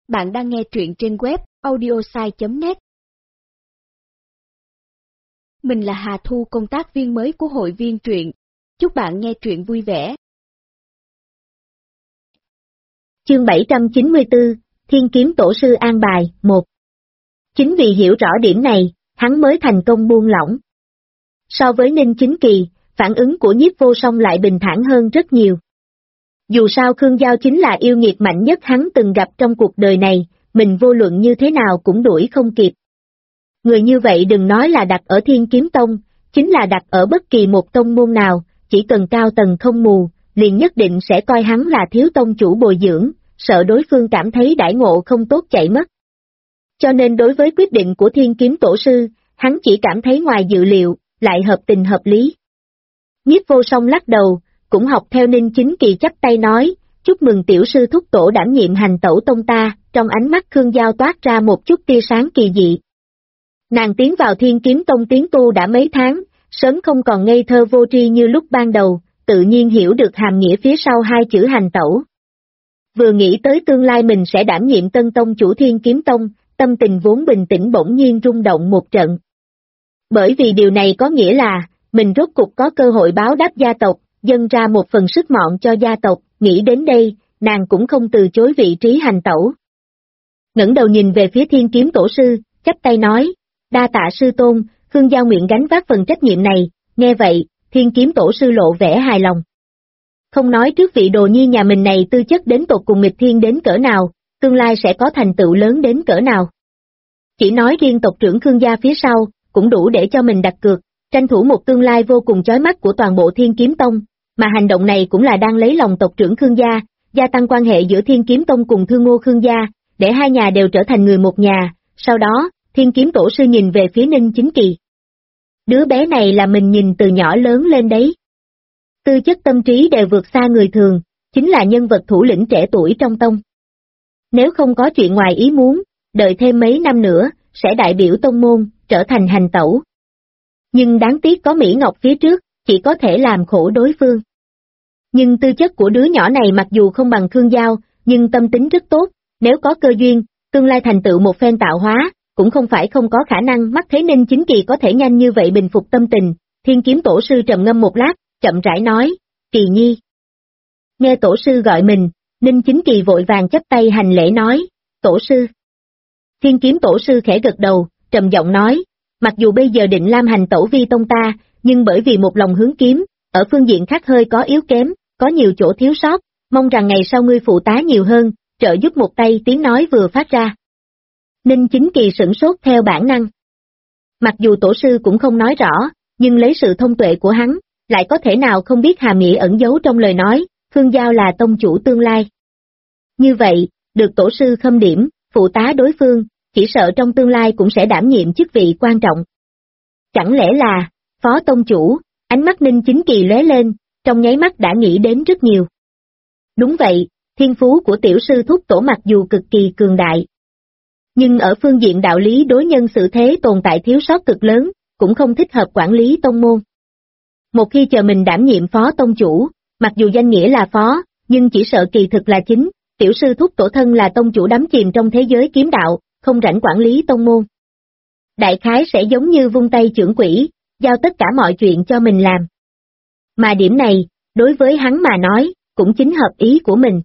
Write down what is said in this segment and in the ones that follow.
Bạn đang nghe truyện trên web audiosai.net. Mình là Hà Thu, công tác viên mới của hội viên truyện. Chúc bạn nghe truyện vui vẻ. Chương 794, Thiên Kiếm Tổ Sư an bài, 1. Chính vì hiểu rõ điểm này, hắn mới thành công buông lỏng. So với Ninh Chính Kỳ, phản ứng của Nhiếp Vô Song lại bình thản hơn rất nhiều. Dù sao Khương Giao chính là yêu nghiệt mạnh nhất hắn từng gặp trong cuộc đời này, mình vô luận như thế nào cũng đuổi không kịp. Người như vậy đừng nói là đặt ở Thiên Kiếm Tông, chính là đặt ở bất kỳ một tông môn nào, chỉ cần cao tầng không mù, liền nhất định sẽ coi hắn là thiếu tông chủ bồi dưỡng, sợ đối phương cảm thấy đãi ngộ không tốt chạy mất. Cho nên đối với quyết định của Thiên Kiếm Tổ Sư, hắn chỉ cảm thấy ngoài dự liệu, lại hợp tình hợp lý. Nhiếp Vô Song lắc đầu, cũng học theo Ninh Chính Kỳ chắp tay nói, chúc mừng tiểu sư thúc tổ đảm nhiệm hành tẩu tông ta, trong ánh mắt Khương Giao toát ra một chút tia sáng kỳ dị. Nàng tiến vào Thiên Kiếm Tông tiến tu đã mấy tháng, sớm không còn ngây thơ vô tri như lúc ban đầu, tự nhiên hiểu được hàm nghĩa phía sau hai chữ hành tẩu. Vừa nghĩ tới tương lai mình sẽ đảm nhiệm tân tông chủ Thiên Kiếm Tông, tâm tình vốn bình tĩnh bỗng nhiên rung động một trận. Bởi vì điều này có nghĩa là, mình rốt cục có cơ hội báo đáp gia tộc, dâng ra một phần sức mọn cho gia tộc, nghĩ đến đây, nàng cũng không từ chối vị trí hành tẩu. Ngẩng đầu nhìn về phía Thiên Kiếm Tổ Sư, chắp tay nói, đa tạ sư tôn, Khương Giao nguyện gánh vác phần trách nhiệm này, nghe vậy, Thiên Kiếm Tổ Sư lộ vẻ hài lòng. Không nói trước vị đồ nhi nhà mình này tư chất đến tột cùng nghịch thiên đến cỡ nào, tương lai sẽ có thành tựu lớn đến cỡ nào. Chỉ nói riêng tộc trưởng Khương gia phía sau, cũng đủ để cho mình đặt cược, tranh thủ một tương lai vô cùng chói mắt của toàn bộ Thiên Kiếm Tông, mà hành động này cũng là đang lấy lòng tộc trưởng Khương gia, gia tăng quan hệ giữa Thiên Kiếm Tông cùng Thương Ngô Khương gia, để hai nhà đều trở thành người một nhà. Sau đó, Thiên Kiếm Tổ Sư nhìn về phía Ninh Chính Kỳ. Đứa bé này là mình nhìn từ nhỏ lớn lên đấy. Tư chất tâm trí đều vượt xa người thường, chính là nhân vật thủ lĩnh trẻ tuổi trong tông. Nếu không có chuyện ngoài ý muốn, đợi thêm mấy năm nữa, sẽ đại biểu tông môn, trở thành hành tẩu. Nhưng đáng tiếc có Mỹ Ngọc phía trước, chỉ có thể làm khổ đối phương. Nhưng tư chất của đứa nhỏ này mặc dù không bằng Khương Giao, nhưng tâm tính rất tốt, nếu có cơ duyên, tương lai thành tựu một phen tạo hóa, cũng không phải không có khả năng. Mắt thấy Ninh Chính Kỳ có thể nhanh như vậy bình phục tâm tình, Thiên Kiếm Tổ Sư trầm ngâm một lát, chậm rãi nói, Kỳ nhi. Nghe Tổ Sư gọi mình, Ninh Chính Kỳ vội vàng chắp tay hành lễ nói, Tổ Sư. Thiên Kiếm Tổ Sư khẽ gật đầu, trầm giọng nói, mặc dù bây giờ định Lam hành tẩu vi tông ta, nhưng bởi vì một lòng hướng kiếm, ở phương diện khác hơi có yếu kém, có nhiều chỗ thiếu sót, mong rằng ngày sau ngươi phụ tá nhiều hơn, trợ giúp một tay. Tiếng nói vừa phát ra. Ninh Chính Kỳ sửng sốt theo bản năng. Mặc dù Tổ Sư cũng không nói rõ, nhưng lấy sự thông tuệ của hắn, lại có thể nào không biết hàm nghĩa ẩn giấu trong lời nói, Khương Giao là tông chủ tương lai. Như vậy, được Tổ Sư khâm điểm, phụ tá đối phương, chỉ sợ trong tương lai cũng sẽ đảm nhiệm chức vị quan trọng. Chẳng lẽ là, phó tông chủ, ánh mắt Ninh Chính Kỳ lóe lên, trong nháy mắt đã nghĩ đến rất nhiều. Đúng vậy, thiên phú của tiểu sư thúc tổ mặc dù cực kỳ cường đại. Nhưng ở phương diện đạo lý đối nhân xử thế tồn tại thiếu sót cực lớn, cũng không thích hợp quản lý tông môn. Một khi chờ mình đảm nhiệm phó tông chủ, mặc dù danh nghĩa là phó, nhưng chỉ sợ kỳ thực là chính, tiểu sư thúc tổ thân là tông chủ đắm chìm trong thế giới kiếm đạo, không rảnh quản lý tông môn. Đại khái sẽ giống như vung tay chưởng quỹ, giao tất cả mọi chuyện cho mình làm. Mà điểm này, đối với hắn mà nói, cũng chính hợp ý của mình.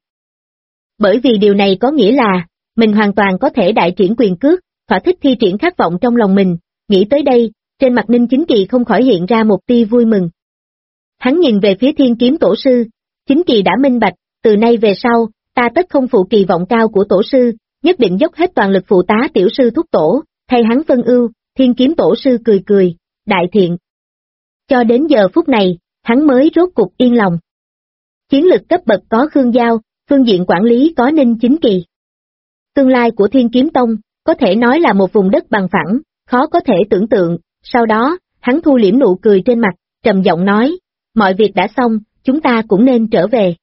Bởi vì điều này có nghĩa là, mình hoàn toàn có thể đại triển quyền cước, thỏa thích thi triển khát vọng trong lòng mình. Nghĩ tới đây, trên mặt Ninh Chính Kỳ không khỏi hiện ra một tia vui mừng. Hắn nhìn về phía Thiên Kiếm Tổ Sư, Chính Kỳ đã minh bạch, từ nay về sau, ta tất không phụ kỳ vọng cao của Tổ Sư, nhất định dốc hết toàn lực phụ tá tiểu sư thúc tổ, thay hắn phân ưu. Thiên Kiếm Tổ Sư cười cười, đại thiện. Cho đến giờ phút này, hắn mới rốt cục yên lòng. Chiến lực cấp bậc có Khương Giao, phương diện quản lý có Ninh Chính Kỳ. Tương lai của Thiên Kiếm Tông, có thể nói là một vùng đất bằng phẳng, khó có thể tưởng tượng. Sau đó, hắn thu liễm nụ cười trên mặt, trầm giọng nói, mọi việc đã xong, chúng ta cũng nên trở về.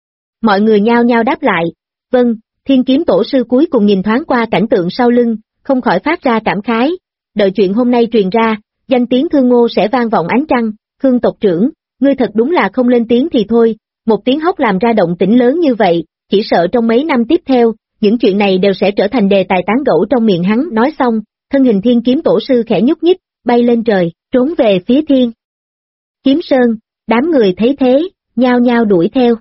Mọi người nhao nhao đáp lại, vâng. Thiên Kiếm Tổ Sư cuối cùng nhìn thoáng qua cảnh tượng sau lưng, không khỏi phát ra cảm khái, đợi chuyện hôm nay truyền ra, danh tiếng Thương Ngô sẽ vang vọng ánh trăng. Khương tộc trưởng, ngươi thật đúng là không lên tiếng thì thôi, một tiếng hốc làm ra động tĩnh lớn như vậy, chỉ sợ trong mấy năm tiếp theo, những chuyện này đều sẽ trở thành đề tài tán gẫu trong miệng hắn. Nói xong, thân hình Thiên Kiếm Tổ sư khẽ nhúc nhích, bay lên trời, trốn về phía Thiên Kiếm Sơn. Đám người thấy thế, nhao nhao đuổi theo.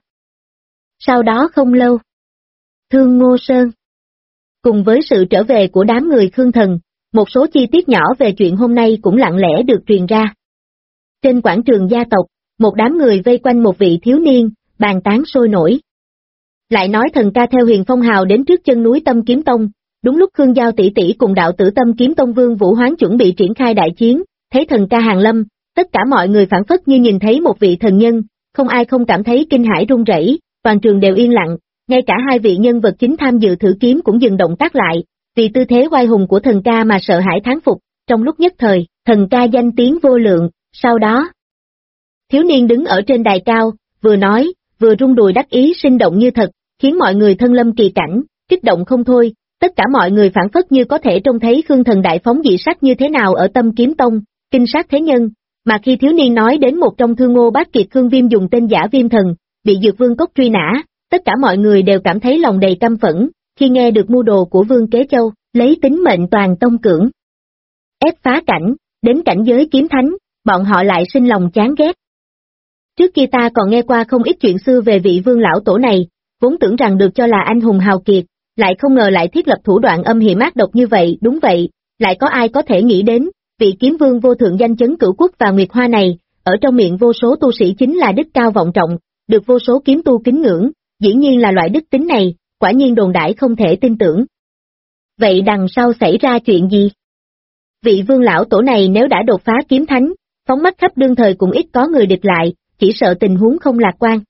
Sau đó không lâu, Thương Ngô Sơn. Cùng với sự trở về của đám người Khương Thần, một số chi tiết nhỏ về chuyện hôm nay cũng lặng lẽ được truyền ra. Trên quảng trường gia tộc, một đám người vây quanh một vị thiếu niên, bàn tán sôi nổi. Lại nói thần ca theo Huyền Phong Hào đến trước chân núi Tâm Kiếm Tông, đúng lúc Khương Giao tỷ tỷ cùng đạo tử Tâm Kiếm Tông Vương Vũ Hoán chuẩn bị triển khai đại chiến, thấy thần ca hàng lâm, tất cả mọi người phảng phất như nhìn thấy một vị thần nhân, không ai không cảm thấy kinh hãi run rẩy, toàn trường đều yên lặng, ngay cả hai vị nhân vật chính tham dự thử kiếm cũng dừng động tác lại, vì tư thế oai hùng của thần ca mà sợ hãi thán phục. Trong lúc nhất thời, thần ca danh tiếng vô lượng. Sau đó, thiếu niên đứng ở trên đài cao, vừa nói, vừa rung đùi đắc ý sinh động như thật, khiến mọi người thân lâm kỳ cảnh, kích động không thôi. Tất cả mọi người phảng phất như có thể trông thấy Khương Thần đại phóng dị sắc như thế nào ở Tâm Kiếm Tông, kinh sát thế nhân. Mà khi thiếu niên nói đến một trong Thương Ngô Bát Kiệt Khương Viêm dùng tên giả Viêm Thần, bị Dược Vương Cốc truy nã, tất cả mọi người đều cảm thấy lòng đầy căm phẫn, khi nghe được mưu đồ của Vương Kế Châu, lấy tính mệnh toàn tông cưỡng ép phá cảnh, đến cảnh giới kiếm thánh, bọn họ lại sinh lòng chán ghét. Trước kia ta còn nghe qua không ít chuyện xưa về vị Vương lão tổ này, vốn tưởng rằng được cho là anh hùng hào kiệt, lại không ngờ lại thiết lập thủ đoạn âm hiểm ác độc như vậy. Đúng vậy, lại có ai có thể nghĩ đến, vị kiếm vương vô thượng danh chấn cửu quốc và Nguyệt Hoa này, ở trong miệng vô số tu sĩ chính là đức cao vọng trọng, được vô số kiếm tu kính ngưỡng, dĩ nhiên là loại đức tính này, quả nhiên đồn đãi không thể tin tưởng. Vậy đằng sau xảy ra chuyện gì? Vị Vương lão tổ này nếu đã đột phá kiếm thánh, phóng mắt khắp đương thời cũng ít có người địch lại, chỉ sợ tình huống không lạc quan.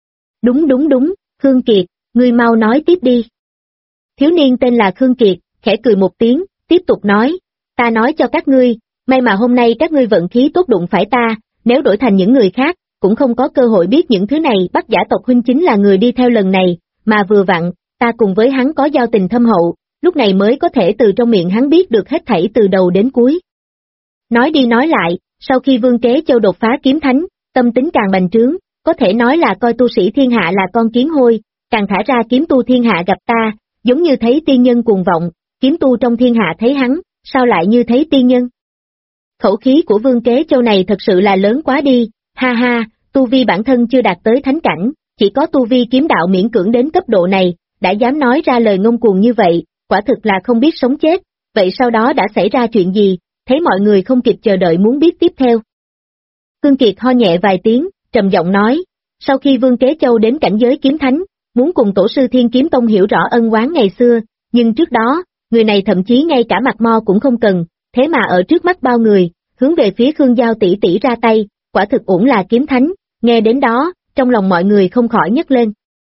Đúng, Khương Kiệt, ngươi mau nói tiếp đi. Thiếu niên tên là Khương Kiệt, khẽ cười một tiếng, tiếp tục nói, ta nói cho các ngươi, may mà hôm nay các ngươi vận khí tốt đụng phải ta, nếu đổi thành những người khác, cũng không có cơ hội biết những thứ này. Bắc Giả tộc huynh chính là người đi theo lần này, mà vừa vặn, ta cùng với hắn có giao tình thâm hậu, lúc này mới có thể từ trong miệng hắn biết được hết thảy từ đầu đến cuối. Nói đi nói lại, sau khi Vương Kế Châu đột phá kiếm thánh, tâm tính càng bành trướng, có thể nói là coi tu sĩ thiên hạ là con kiến hôi, càng thả ra kiếm tu thiên hạ gặp ta, giống như thấy tiên nhân cuồng vọng, kiếm tu trong thiên hạ thấy hắn, sao lại như thấy tiên nhân? Khẩu khí của Vương Kế Châu này thật sự là lớn quá đi, ha ha, tu vi bản thân chưa đạt tới thánh cảnh, chỉ có tu vi kiếm đạo miễn cưỡng đến cấp độ này, đã dám nói ra lời ngông cuồng như vậy, quả thực là không biết sống chết. Vậy sau đó đã xảy ra chuyện gì? Thấy mọi người không kịp chờ đợi muốn biết tiếp theo. Khương Kiệt ho nhẹ vài tiếng, trầm giọng nói, sau khi Vương Kế Châu đến cảnh giới kiếm thánh, muốn cùng tổ sư Thiên Kiếm Tông hiểu rõ ân oán ngày xưa, nhưng trước đó, người này thậm chí ngay cả mặt mo cũng không cần, thế mà ở trước mắt bao người, hướng về phía Khương Giao tỷ tỷ ra tay, quả thực ủng là kiếm thánh. Nghe đến đó, trong lòng mọi người không khỏi nhấc lên.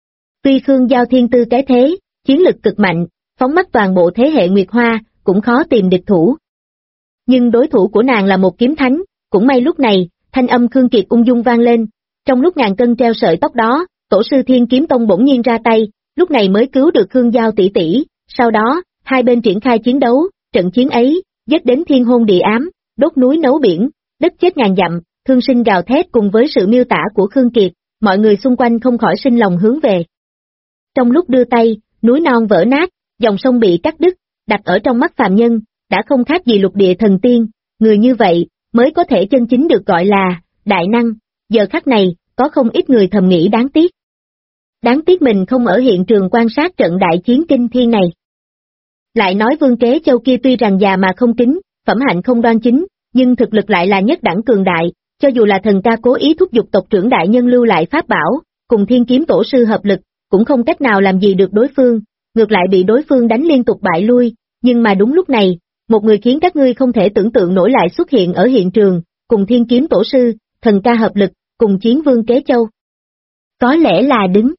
Tuy Khương Giao thiên tư cái thế, chiến lực cực mạnh, phóng mắt toàn bộ thế hệ Nguyệt Hoa, cũng khó tìm địch thủ. Nhưng đối thủ của nàng là một kiếm thánh, cũng may lúc này, thanh âm Khương Kiệt ung dung vang lên, trong lúc ngàn cân treo sợi tóc đó, tổ sư Thiên Kiếm Tông bỗng nhiên ra tay, lúc này mới cứu được Khương Giao tỷ tỷ. Sau đó, hai bên triển khai chiến đấu, trận chiến ấy, giết đến thiên hôn địa ám, đốt núi nấu biển, đất chết ngàn dặm, thương sinh gào thét. Cùng với sự miêu tả của Khương Kiệt, mọi người xung quanh không khỏi sinh lòng hướng về. Trong lúc đưa tay, núi non vỡ nát, dòng sông bị cắt đứt, đặt ở trong mắt phàm nhân, đã không khác gì lục địa thần tiên, người như vậy, mới có thể chân chính được gọi là đại năng. Giờ khắc này, có không ít người thầm nghĩ đáng tiếc. Đáng tiếc mình không ở hiện trường quan sát trận đại chiến kinh thiên này. Lại nói Vương Kế Châu kia tuy rằng già mà không kính, phẩm hạnh không đoan chính, nhưng thực lực lại là nhất đẳng cường đại, cho dù là thần ca cố ý thúc giục tộc trưởng đại nhân lưu lại pháp bảo, cùng Thiên Kiếm tổ sư hợp lực, cũng không cách nào làm gì được đối phương, ngược lại bị đối phương đánh liên tục bại lui. Nhưng mà đúng lúc này, một người khiến các ngươi không thể tưởng tượng nổi lại xuất hiện ở hiện trường, cùng Thiên Kiếm tổ sư, thần ca hợp lực, cùng chiến Vương Kế Châu. Có lẽ là đứng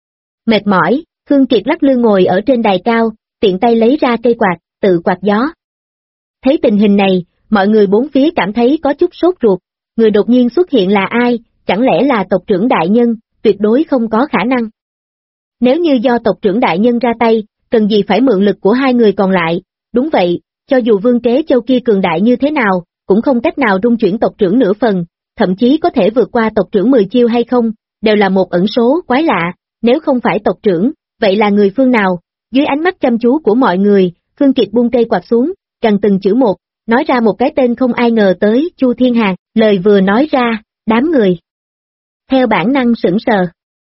mệt mỏi, Khương Kiệt lắc lư ngồi ở trên đài cao, tiện tay lấy ra cây quạt, tự quạt gió. Thấy tình hình này, mọi người bốn phía cảm thấy có chút sốt ruột, người đột nhiên xuất hiện là ai, chẳng lẽ là tộc trưởng đại nhân? Tuyệt đối không có khả năng. Nếu như do tộc trưởng đại nhân ra tay, cần gì phải mượn lực của hai người còn lại? Đúng vậy, cho dù Vương Kế Châu kia cường đại như thế nào, cũng không cách nào rung chuyển tộc trưởng nửa phần, thậm chí có thể vượt qua tộc trưởng 10 chiêu hay không, đều là một ẩn số quái lạ. Nếu không phải tộc trưởng, vậy là người phương nào? Dưới ánh mắt chăm chú của mọi người, Khương Kiệt buông cây quạt xuống, gần từng chữ một, nói ra một cái tên không ai ngờ tới, Chu Thiên Hàn, lời vừa nói ra, đám người theo bản năng sững sờ.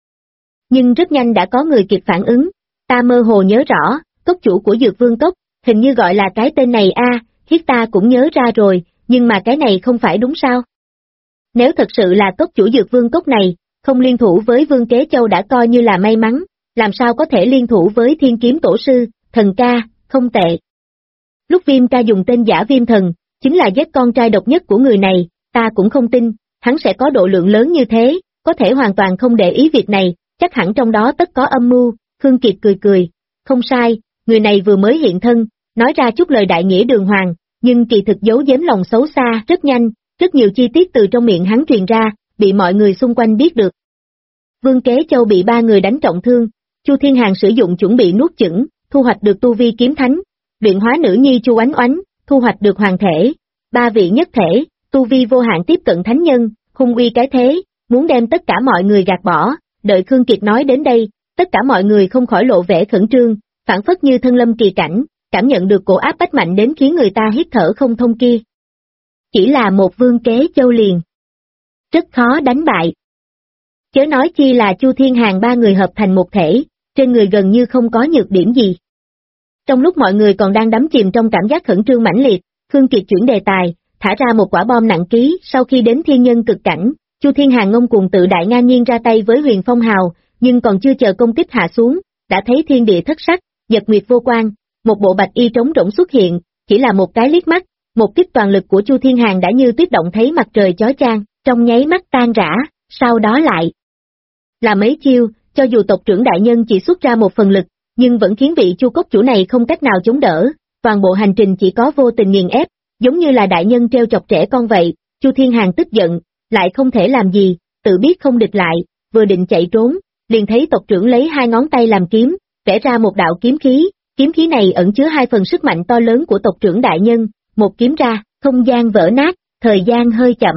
Nhưng rất nhanh đã có người kịp phản ứng, ta mơ hồ nhớ rõ, cốc chủ của Dược Vương Cốc, hình như gọi là cái tên này Hiết ta cũng nhớ ra rồi, nhưng mà cái này không phải đúng sao? Nếu thật sự là cốc chủ Dược Vương Cốc này, không liên thủ với Vương Kế Châu đã coi như là may mắn, làm sao có thể liên thủ với Thiên Kiếm Tổ Sư, thần ca, không tệ. Lúc Viêm ca dùng tên giả Viêm Thần, chính là giết con trai độc nhất của người này, ta cũng không tin, hắn sẽ có độ lượng lớn như thế, có thể hoàn toàn không để ý việc này, chắc hẳn trong đó tất có âm mưu. Khương Kiệt cười cười, không sai, người này vừa mới hiện thân, nói ra chút lời đại nghĩa đường hoàng, nhưng kỳ thực giấu giếm lòng xấu xa rất nhanh, rất nhiều chi tiết từ trong miệng hắn truyền ra, bị mọi người xung quanh biết được. Vương Kế Châu bị 3 người đánh trọng thương, Chu Thiên Hàn sử dụng chuẩn bị nuốt chửng, thu hoạch được tu vi kiếm thánh, luyện hóa nữ nhi Chu Oánh Oánh, thu hoạch được hoàng thể, 3 vị nhất thể, tu vi vô hạn tiếp cận thánh nhân, hung uy cái thế, muốn đem tất cả mọi người gạt bỏ. Đợi Khương Kiệt nói đến đây, tất cả mọi người không khỏi lộ vẻ khẩn trương, phản phất như thân lâm kỳ cảnh, cảm nhận được cổ áp bách mạnh đến khiến người ta hít thở không thông kia. Chỉ là một Vương Kế Châu liền, rất khó đánh bại. Chớ nói chi là Chu Thiên Hàn 3 người hợp thành một thể, trên người gần như không có nhược điểm gì. Trong lúc mọi người còn đang đắm chìm trong cảm giác khẩn trương mãnh liệt, Khương Kiệt chuyển đề tài, thả ra một quả bom nặng ký. Sau khi đến thiên nhân cực cảnh, Chu Thiên Hàn ngông cuồng tự đại ngang nhiên ra tay với Huyền Phong Hào, nhưng còn chưa chờ công kích hạ xuống, đã thấy thiên địa thất sắc, nhật nguyệt vô quang, một bộ bạch y trống rỗng xuất hiện, chỉ là một cái liếc mắt, một kích toàn lực của Chu Thiên Hàn đã như tuyết động thấy mặt trời chói chang, trong nháy mắt tan rã, sau đó lại là mấy chiêu, cho dù tộc trưởng đại nhân chỉ xuất ra một phần lực, nhưng vẫn khiến vị Chu cốc chủ này không cách nào chống đỡ, toàn bộ hành trình chỉ có vô tình nghiền ép, giống như là đại nhân treo chọc trẻ con vậy. Chu Thiên Hàn tức giận, lại không thể làm gì, tự biết không địch lại, vừa định chạy trốn, liền thấy tộc trưởng lấy 2 ngón tay làm kiếm, vẽ ra một đạo kiếm khí này ẩn chứa 2 phần sức mạnh to lớn của tộc trưởng đại nhân, một kiếm ra, không gian vỡ nát, thời gian hơi chậm.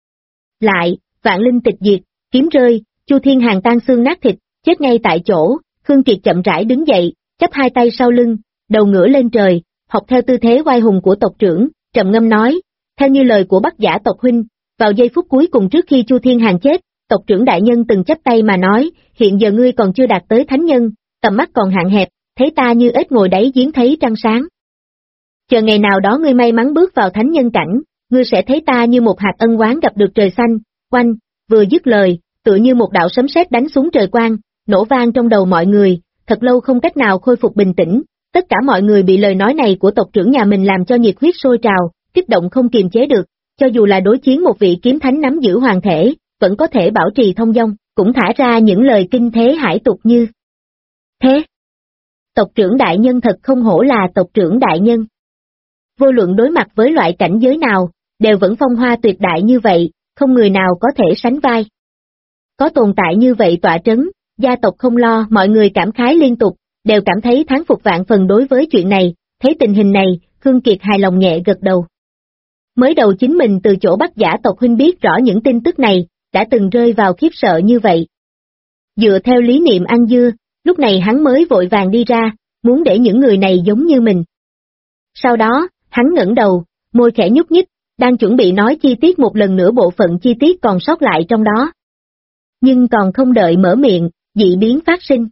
Lại, vạn linh tịch diệt, kiếm rơi, Chu Thiên Hàn tan xương nát thịt, chết ngay tại chỗ. Khương Kiệt chậm rãi đứng dậy, chắp 2 tay sau lưng, đầu ngửa lên trời, học theo tư thế oai hùng của tộc trưởng, trầm ngâm nói, theo như lời của Bắc Giả tộc huynh, vào giây phút cuối cùng trước khi Chu Thiên Hàn chết, tộc trưởng đại nhân từng chắp tay mà nói, hiện giờ ngươi còn chưa đạt tới thánh nhân, tầm mắt còn hạn hẹp, thấy ta như ếch ngồi đáy giếng thấy trăng sáng. Chờ ngày nào đó ngươi may mắn bước vào thánh nhân cảnh, ngươi sẽ thấy ta như một hạt ân oán gặp được trời xanh. Oanh, vừa dứt lời, tựa như một đạo sấm sét đánh xuống trời quang, nổ vang trong đầu mọi người, thật lâu không cách nào khôi phục bình tĩnh, tất cả mọi người bị lời nói này của tộc trưởng nhà mình làm cho nhiệt huyết sôi trào, kích động không kiềm chế được, cho dù là đối chiến một vị kiếm thánh nắm giữ hoàng thể, vẫn có thể bảo trì thông dong, cũng thả ra những lời kinh thế hải tục như thế. Tộc trưởng đại nhân thật không hổ là tộc trưởng đại nhân. Vô luận đối mặt với loại cảnh giới nào, đều vẫn phong hoa tuyệt đại như vậy, không người nào có thể sánh vai. Có tồn tại như vậy tọa trấn, gia tộc không lo, mọi người cảm khái liên tục, đều cảm thấy thán phục vạn phần đối với chuyện này. Thấy tình hình này, Khương Kiệt hài lòng nhẹ gật đầu. Mới đầu chính mình từ chỗ Bắc Giả tộc huynh biết rõ những tin tức này, đã từng rơi vào khiếp sợ như vậy. Dựa theo lý niệm ăn dưa, lúc này hắn mới vội vàng đi ra, muốn để những người này giống như mình. Sau đó, hắn ngẩng đầu, môi khẽ nhúc nhích, đang chuẩn bị nói chi tiết một lần nữa bộ phận chi tiết còn sót lại trong đó. Nhưng còn không đợi mở miệng, dị biến phát sinh.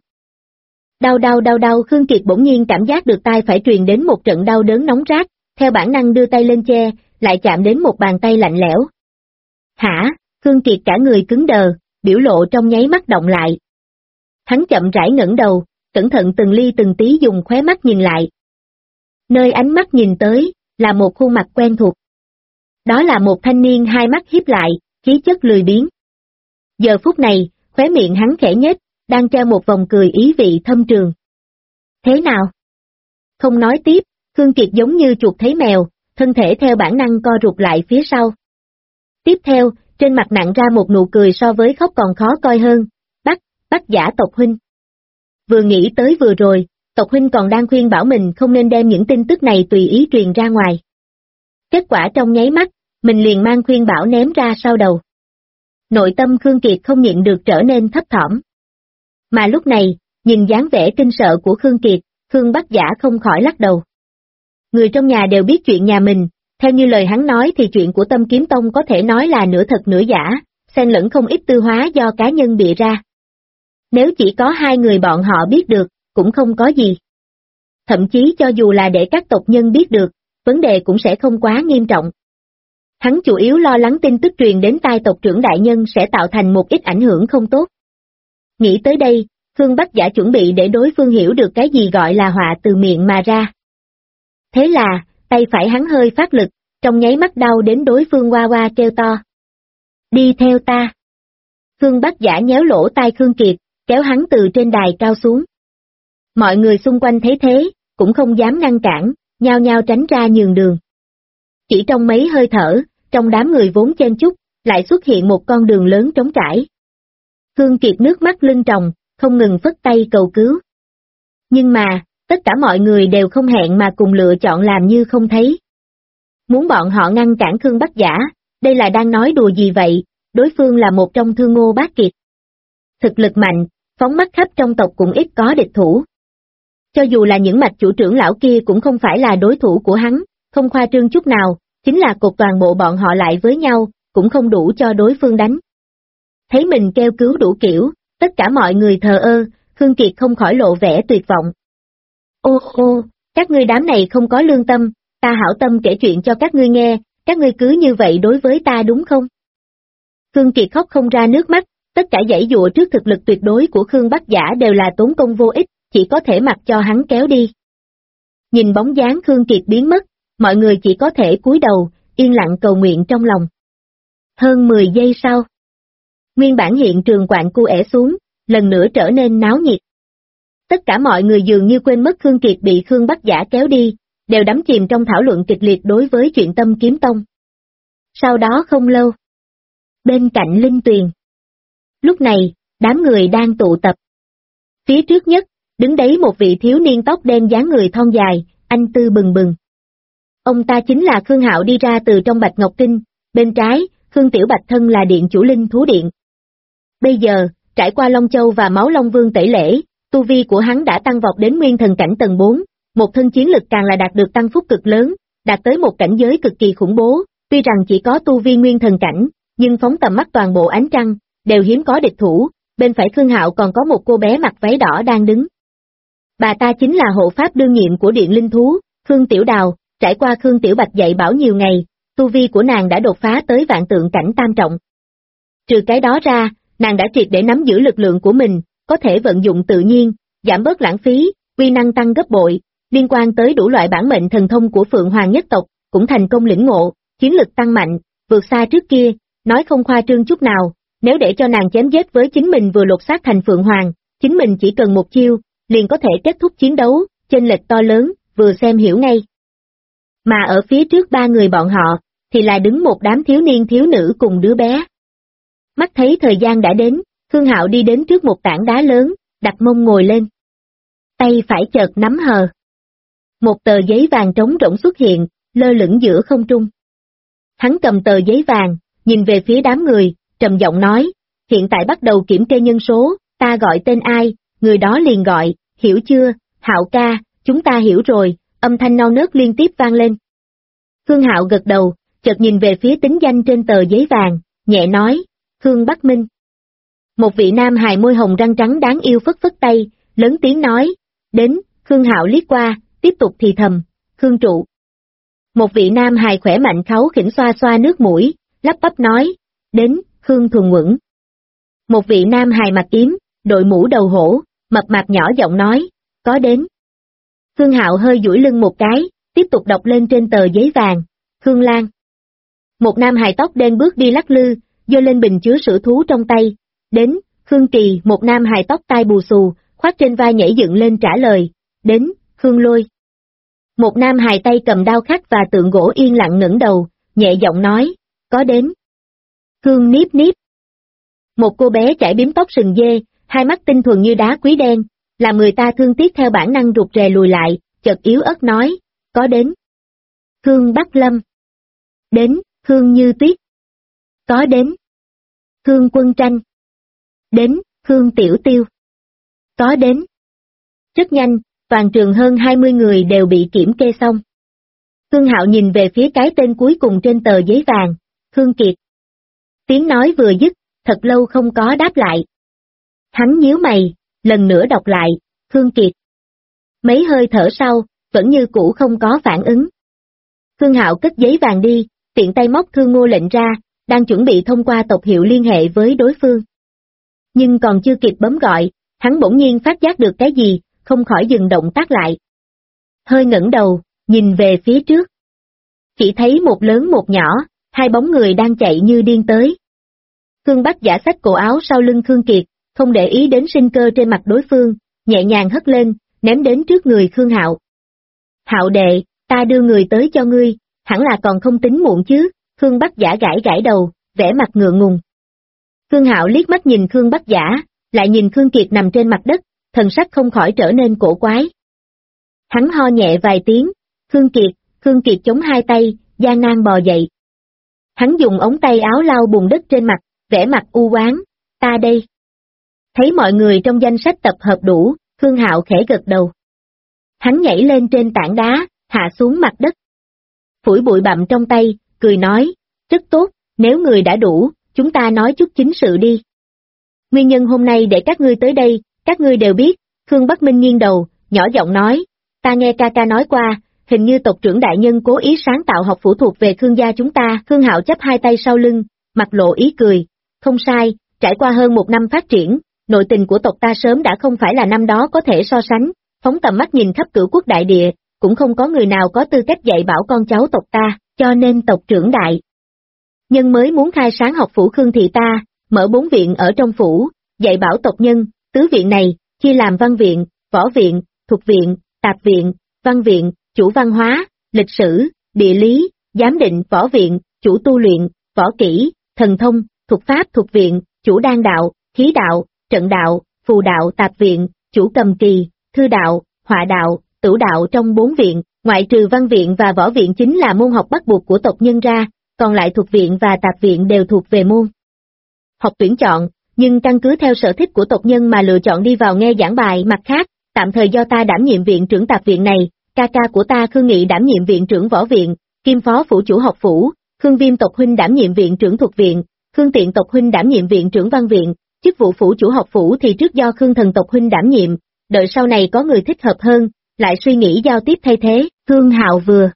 Đau, Khương Kiệt bỗng nhiên cảm giác được tai phải truyền đến một trận đau đớn nóng rát, theo bản năng đưa tay lên che, lại chạm đến một bàn tay lạnh lẽo. Hả? Khương Kiệt cả người cứng đờ, biểu lộ trong nháy mắt động lại. Hắn chậm rãi ngẩng đầu, cẩn thận từng ly từng tí dùng khóe mắt nhìn lại. Nơi ánh mắt nhìn tới, là một khuôn mặt quen thuộc. Đó là một thanh niên hai mắt híp lại, khí chất lười biếng. Giờ phút này, khóe miệng hắn khẽ nhếch, đang treo một vòng cười ý vị thâm trường. Thế nào? Không nói tiếp, Khương Kiệt giống như chuột thấy mèo, thân thể theo bản năng co rụt lại phía sau. Tiếp theo, trên mặt nặn ra một nụ cười so với khóc còn khó coi hơn. Bắc Giả tộc huynh. Vừa nghĩ tới vừa rồi, tộc huynh còn đang khuyên bảo mình không nên đem những tin tức này tùy ý truyền ra ngoài. Kết quả trong nháy mắt, mình liền mang khuyên bảo ném ra sau đầu. Nội tâm Khương Kiệt không nhịn được trở nên thấp thỏm. Mà lúc này, nhìn dáng vẻ kinh sợ của Khương Kiệt, Khương Bắc Giả không khỏi lắc đầu. Người trong nhà đều biết chuyện nhà mình, theo như lời hắn nói thì chuyện của Tâm Kiếm Tông có thể nói là nửa thật nửa giả, xen lẫn không ít tư hóa do cá nhân bịa ra. Nếu chỉ có hai người bọn họ biết được, cũng không có gì. Thậm chí cho dù là để các tộc nhân biết được, vấn đề cũng sẽ không quá nghiêm trọng. Hắn chủ yếu lo lắng tin tức truyền đến tai tộc trưởng đại nhân sẽ tạo thành một ít ảnh hưởng không tốt. Nghĩ tới đây, Khương Bắc Giả chuẩn bị để đối phương hiểu được cái gì gọi là họa từ miệng mà ra. Thế là, tay phải hắn hơi phát lực, trong nháy mắt đau đến đối phương oa oa kêu to. Đi theo ta. Khương Bắc Giả nhéo lỗ tai Khương Kiệt, kéo hắn từ trên đài cao xuống. Mọi người xung quanh thấy thế, cũng không dám ngăn cản, nhao nhao tránh ra nhường đường. Chỉ trong mấy hơi thở, trong đám người vốn chen chúc, lại xuất hiện một con đường lớn trống trải. Khương Kiệt nước mắt lưng tròng, không ngừng phất tay cầu cứu. Nhưng mà, tất cả mọi người đều không hẹn mà cùng lựa chọn làm như không thấy. Muốn bọn họ ngăn cản Khương Bắc Giả, đây là đang nói đùa gì vậy, đối phương là một trong Thương Ngô Bát Kiệt. Thực lực mạnh, phóng mắt khắp trong tộc cũng ít có địch thủ. Cho dù là những mạch chủ trưởng lão kia cũng không phải là đối thủ của hắn, không khoa trương chút nào, chính là cột toàn bộ bọn họ lại với nhau, cũng không đủ cho đối phương đánh. Thấy mình kêu cứu đủ kiểu, tất cả mọi người thờ ơ, Khương Kiệt không khỏi lộ vẻ tuyệt vọng. Ô ô, các ngươi đám này không có lương tâm, ta hảo tâm kể chuyện cho các ngươi nghe, các ngươi cứ như vậy đối với ta đúng không? Khương Kiệt khóc không ra nước mắt, tất cả giãy dụa trước thực lực tuyệt đối của Khương Bắc Giả đều là tốn công vô ích, chỉ có thể mặc cho hắn kéo đi. Nhìn bóng dáng Khương Kiệt biến mất, mọi người chỉ có thể cúi đầu, yên lặng cầu nguyện trong lòng. Hơn 10 giây sau, nguyên bản hiện trường quạng cu ẻ xuống, lần nữa trở nên náo nhiệt. Tất cả mọi người dường như quên mất Khương Kiệt bị Khương Bắc Giả kéo đi, đều đắm chìm trong thảo luận kịch liệt đối với chuyện Tâm Kiếm Tông. Sau đó không lâu, bên cạnh Linh Tuyền. Lúc này, đám người đang tụ tập. Phía trước nhất, đứng đấy một vị thiếu niên tóc đen dáng người thon dài, anh tư bừng bừng. Ông ta chính là Khương Hạo đi ra từ trong Bạch Ngọc Kinh, bên trái, Khương Tiểu Bạch thân là điện chủ Linh Thú Điện. Bây giờ, trải qua Long Châu và Máu Long Vương tẩy lễ, tu vi của hắn đã tăng vọt đến nguyên thần cảnh tầng 4, một thân chiến lực càng là đạt được tăng phúc cực lớn, đạt tới một cảnh giới cực kỳ khủng bố, tuy rằng chỉ có tu vi nguyên thần cảnh, nhưng phóng tầm mắt toàn bộ ánh trăng, đều hiếm có địch thủ, bên phải Khương Hạo còn có một cô bé mặc váy đỏ đang đứng. Bà ta chính là hộ pháp đương nhiệm của Điện Linh Thú, Khương Tiểu Đào, trải qua Khương Tiểu Bạch dạy bảo nhiều ngày, tu vi của nàng đã đột phá tới vạn tượng cảnh tam trọng. Trừ cái đó ra, nàng đã triệt để nắm giữ lực lượng của mình, có thể vận dụng tự nhiên, giảm bớt lãng phí, uy năng tăng gấp bội, liên quan tới đủ loại bản mệnh thần thông của Phượng Hoàng nhất tộc, cũng thành công lĩnh ngộ, chiến lực tăng mạnh, vượt xa trước kia, nói không khoa trương chút nào, nếu để cho nàng chém giết với chính mình vừa lột xác thành Phượng Hoàng, chính mình chỉ cần một chiêu, liền có thể kết thúc chiến đấu, chênh lệch to lớn, vừa xem hiểu ngay. Mà ở phía trước ba người bọn họ, thì là đứng một đám thiếu niên thiếu nữ cùng đứa bé. Mắt thấy thời gian đã đến, Khương Hạo đi đến trước một tảng đá lớn, đặt mông ngồi lên. Tay phải chợt nắm hờ. Một tờ giấy vàng trống rỗng xuất hiện, lơ lửng giữa không trung. Hắn cầm tờ giấy vàng, nhìn về phía đám người, trầm giọng nói, hiện tại bắt đầu kiểm kê nhân số, ta gọi tên ai, người đó liền gọi, hiểu chưa, Hạo ca, chúng ta hiểu rồi, âm thanh non nớt liên tiếp vang lên. Khương Hạo gật đầu, chợt nhìn về phía tính danh trên tờ giấy vàng, nhẹ nói, Khương Bắc Minh. Một vị nam hài môi hồng răng trắng đáng yêu phất phất tay, lớn tiếng nói, đến, Khương Hạo liếc qua, tiếp tục thì thầm, Khương Trụ. Một vị nam hài khỏe mạnh kháu khỉnh xoa xoa nước mũi, lắp bắp nói, đến, Khương Thuần Quẩn. Một vị nam hài mặc yếm, đội mũ đầu hổ, mập mạp nhỏ giọng nói, có đến. Khương Hạo hơi duỗi lưng một cái, tiếp tục đọc lên trên tờ giấy vàng, Khương Lan. Một nam hài tóc đen bước đi lắc lư, giơ lên bình chứa sữa thú trong tay, đến, Khương Kỳ. Một nam hài tóc tai bù xù, khoác trên vai nhảy dựng lên trả lời, đến, Khương Lôi. Một nam hài tay cầm đao khắc và tượng gỗ yên lặng ngẩng đầu, nhẹ giọng nói, có đến. Khương Niếp Niếp. Một cô bé chải bím tóc sừng dê, hai mắt tinh thuần như đá quý đen, làm người ta thương tiếc theo bản năng rụt rè lùi lại, chợt yếu ớt nói, có đến. Khương Bắc Lâm. Đến, Khương Như Tuyết. Có đến. Khương Quân Tranh. Đến, Khương Tiểu Tiêu. Có đến. Rất nhanh, toàn trường hơn 20 người đều bị kiểm kê xong. Khương Hạo nhìn về phía cái tên cuối cùng trên tờ giấy vàng, Khương Kiệt. Tiếng nói vừa dứt, thật lâu không có đáp lại. Hắn nhíu mày, lần nữa đọc lại, Khương Kiệt. Mấy hơi thở sau, vẫn như cũ không có phản ứng. Khương Hạo cất giấy vàng đi, tiện tay móc Thương Ngô lệnh ra, đang chuẩn bị thông qua tộc hiệu liên hệ với đối phương. Nhưng còn chưa kịp bấm gọi, hắn bỗng nhiên phát giác được cái gì, không khỏi dừng động tác lại. Hơi ngẩng đầu, nhìn về phía trước. Chỉ thấy một lớn một nhỏ, hai bóng người đang chạy như điên tới. Khương Bắc Giả xách cổ áo sau lưng Khương Kiệt, không để ý đến sinh cơ trên mặt đối phương, nhẹ nhàng hất lên, ném đến trước người Khương Hạo. Hạo đệ, ta đưa người tới cho ngươi, hẳn là còn không tính muộn chứ, Khương Bắc Giả gãi gãi đầu, vẻ mặt ngượng ngùng. Khương Hạo liếc mắt nhìn Khương Bắc Giả, lại nhìn Khương Kiệt nằm trên mặt đất, thần sắc không khỏi trở nên cổ quái. Hắn ho nhẹ vài tiếng, Khương Kiệt chống hai tay, gian nan bò dậy. Hắn dùng ống tay áo lau bùn đất trên mặt, vẻ mặt u oán, ta đây. Thấy mọi người trong danh sách tập hợp đủ, Khương Hạo khẽ gật đầu. Hắn nhảy lên trên tảng đá, hạ xuống mặt đất. Phủi bụi bặm trong tay, cười nói, rất tốt, nếu người đã đủ, chúng ta nói chút chính sự đi. Nguyên nhân hôm nay để các ngươi tới đây, các ngươi đều biết, Khương Bắc Minh nghiêng đầu, nhỏ giọng nói, ta nghe ca ca nói qua, hình như tộc trưởng đại nhân cố ý sáng tạo học phủ thuộc về Khương gia chúng ta. Khương Hạo chắp hai tay sau lưng, mặt lộ ý cười, không sai, trải qua hơn một năm phát triển, nội tình của tộc ta sớm đã không phải là năm đó có thể so sánh, phóng tầm mắt nhìn khắp cửu quốc đại địa, cũng không có người nào có tư cách dạy bảo con cháu tộc ta, cho nên tộc trưởng đại nhân mới muốn khai sáng học phủ Khương thị ta, mở 4 viện ở trong phủ, dạy bảo tộc nhân. Tứ viện này, chia làm văn viện, võ viện, thuộc viện, tạp viện, văn viện, chủ văn hóa, lịch sử, địa lý, giám định. Võ viện, chủ tu luyện, võ kỹ, thần thông, thuộc pháp. Thuộc viện, chủ đan đạo, khí đạo, trận đạo, phù đạo. Tạp viện, chủ cầm kỳ, thư đạo, họa đạo, tửu đạo. Trong 4 viện, ngoại trừ văn viện và võ viện chính là môn học bắt buộc của tộc nhân ra, còn lại thuộc viện và tạp viện đều thuộc về môn học tuyển chọn, nhưng căn cứ theo sở thích của tộc nhân mà lựa chọn đi vào nghe giảng bài. Mặt khác, tạm thời do ta đảm nhiệm viện trưởng tạp viện này, ca ca của ta Khương Nghị đảm nhiệm viện trưởng võ viện, kim phó phủ chủ học phủ, Khương Viêm tộc huynh đảm nhiệm viện trưởng thuộc viện, Khương Tiện tộc huynh đảm nhiệm viện trưởng văn viện, chức vụ phủ chủ học phủ thì trước do Khương Thần tộc huynh đảm nhiệm, đợi sau này có người thích hợp hơn, lại suy nghĩ giao tiếp thay thế. Khương Hạo vừa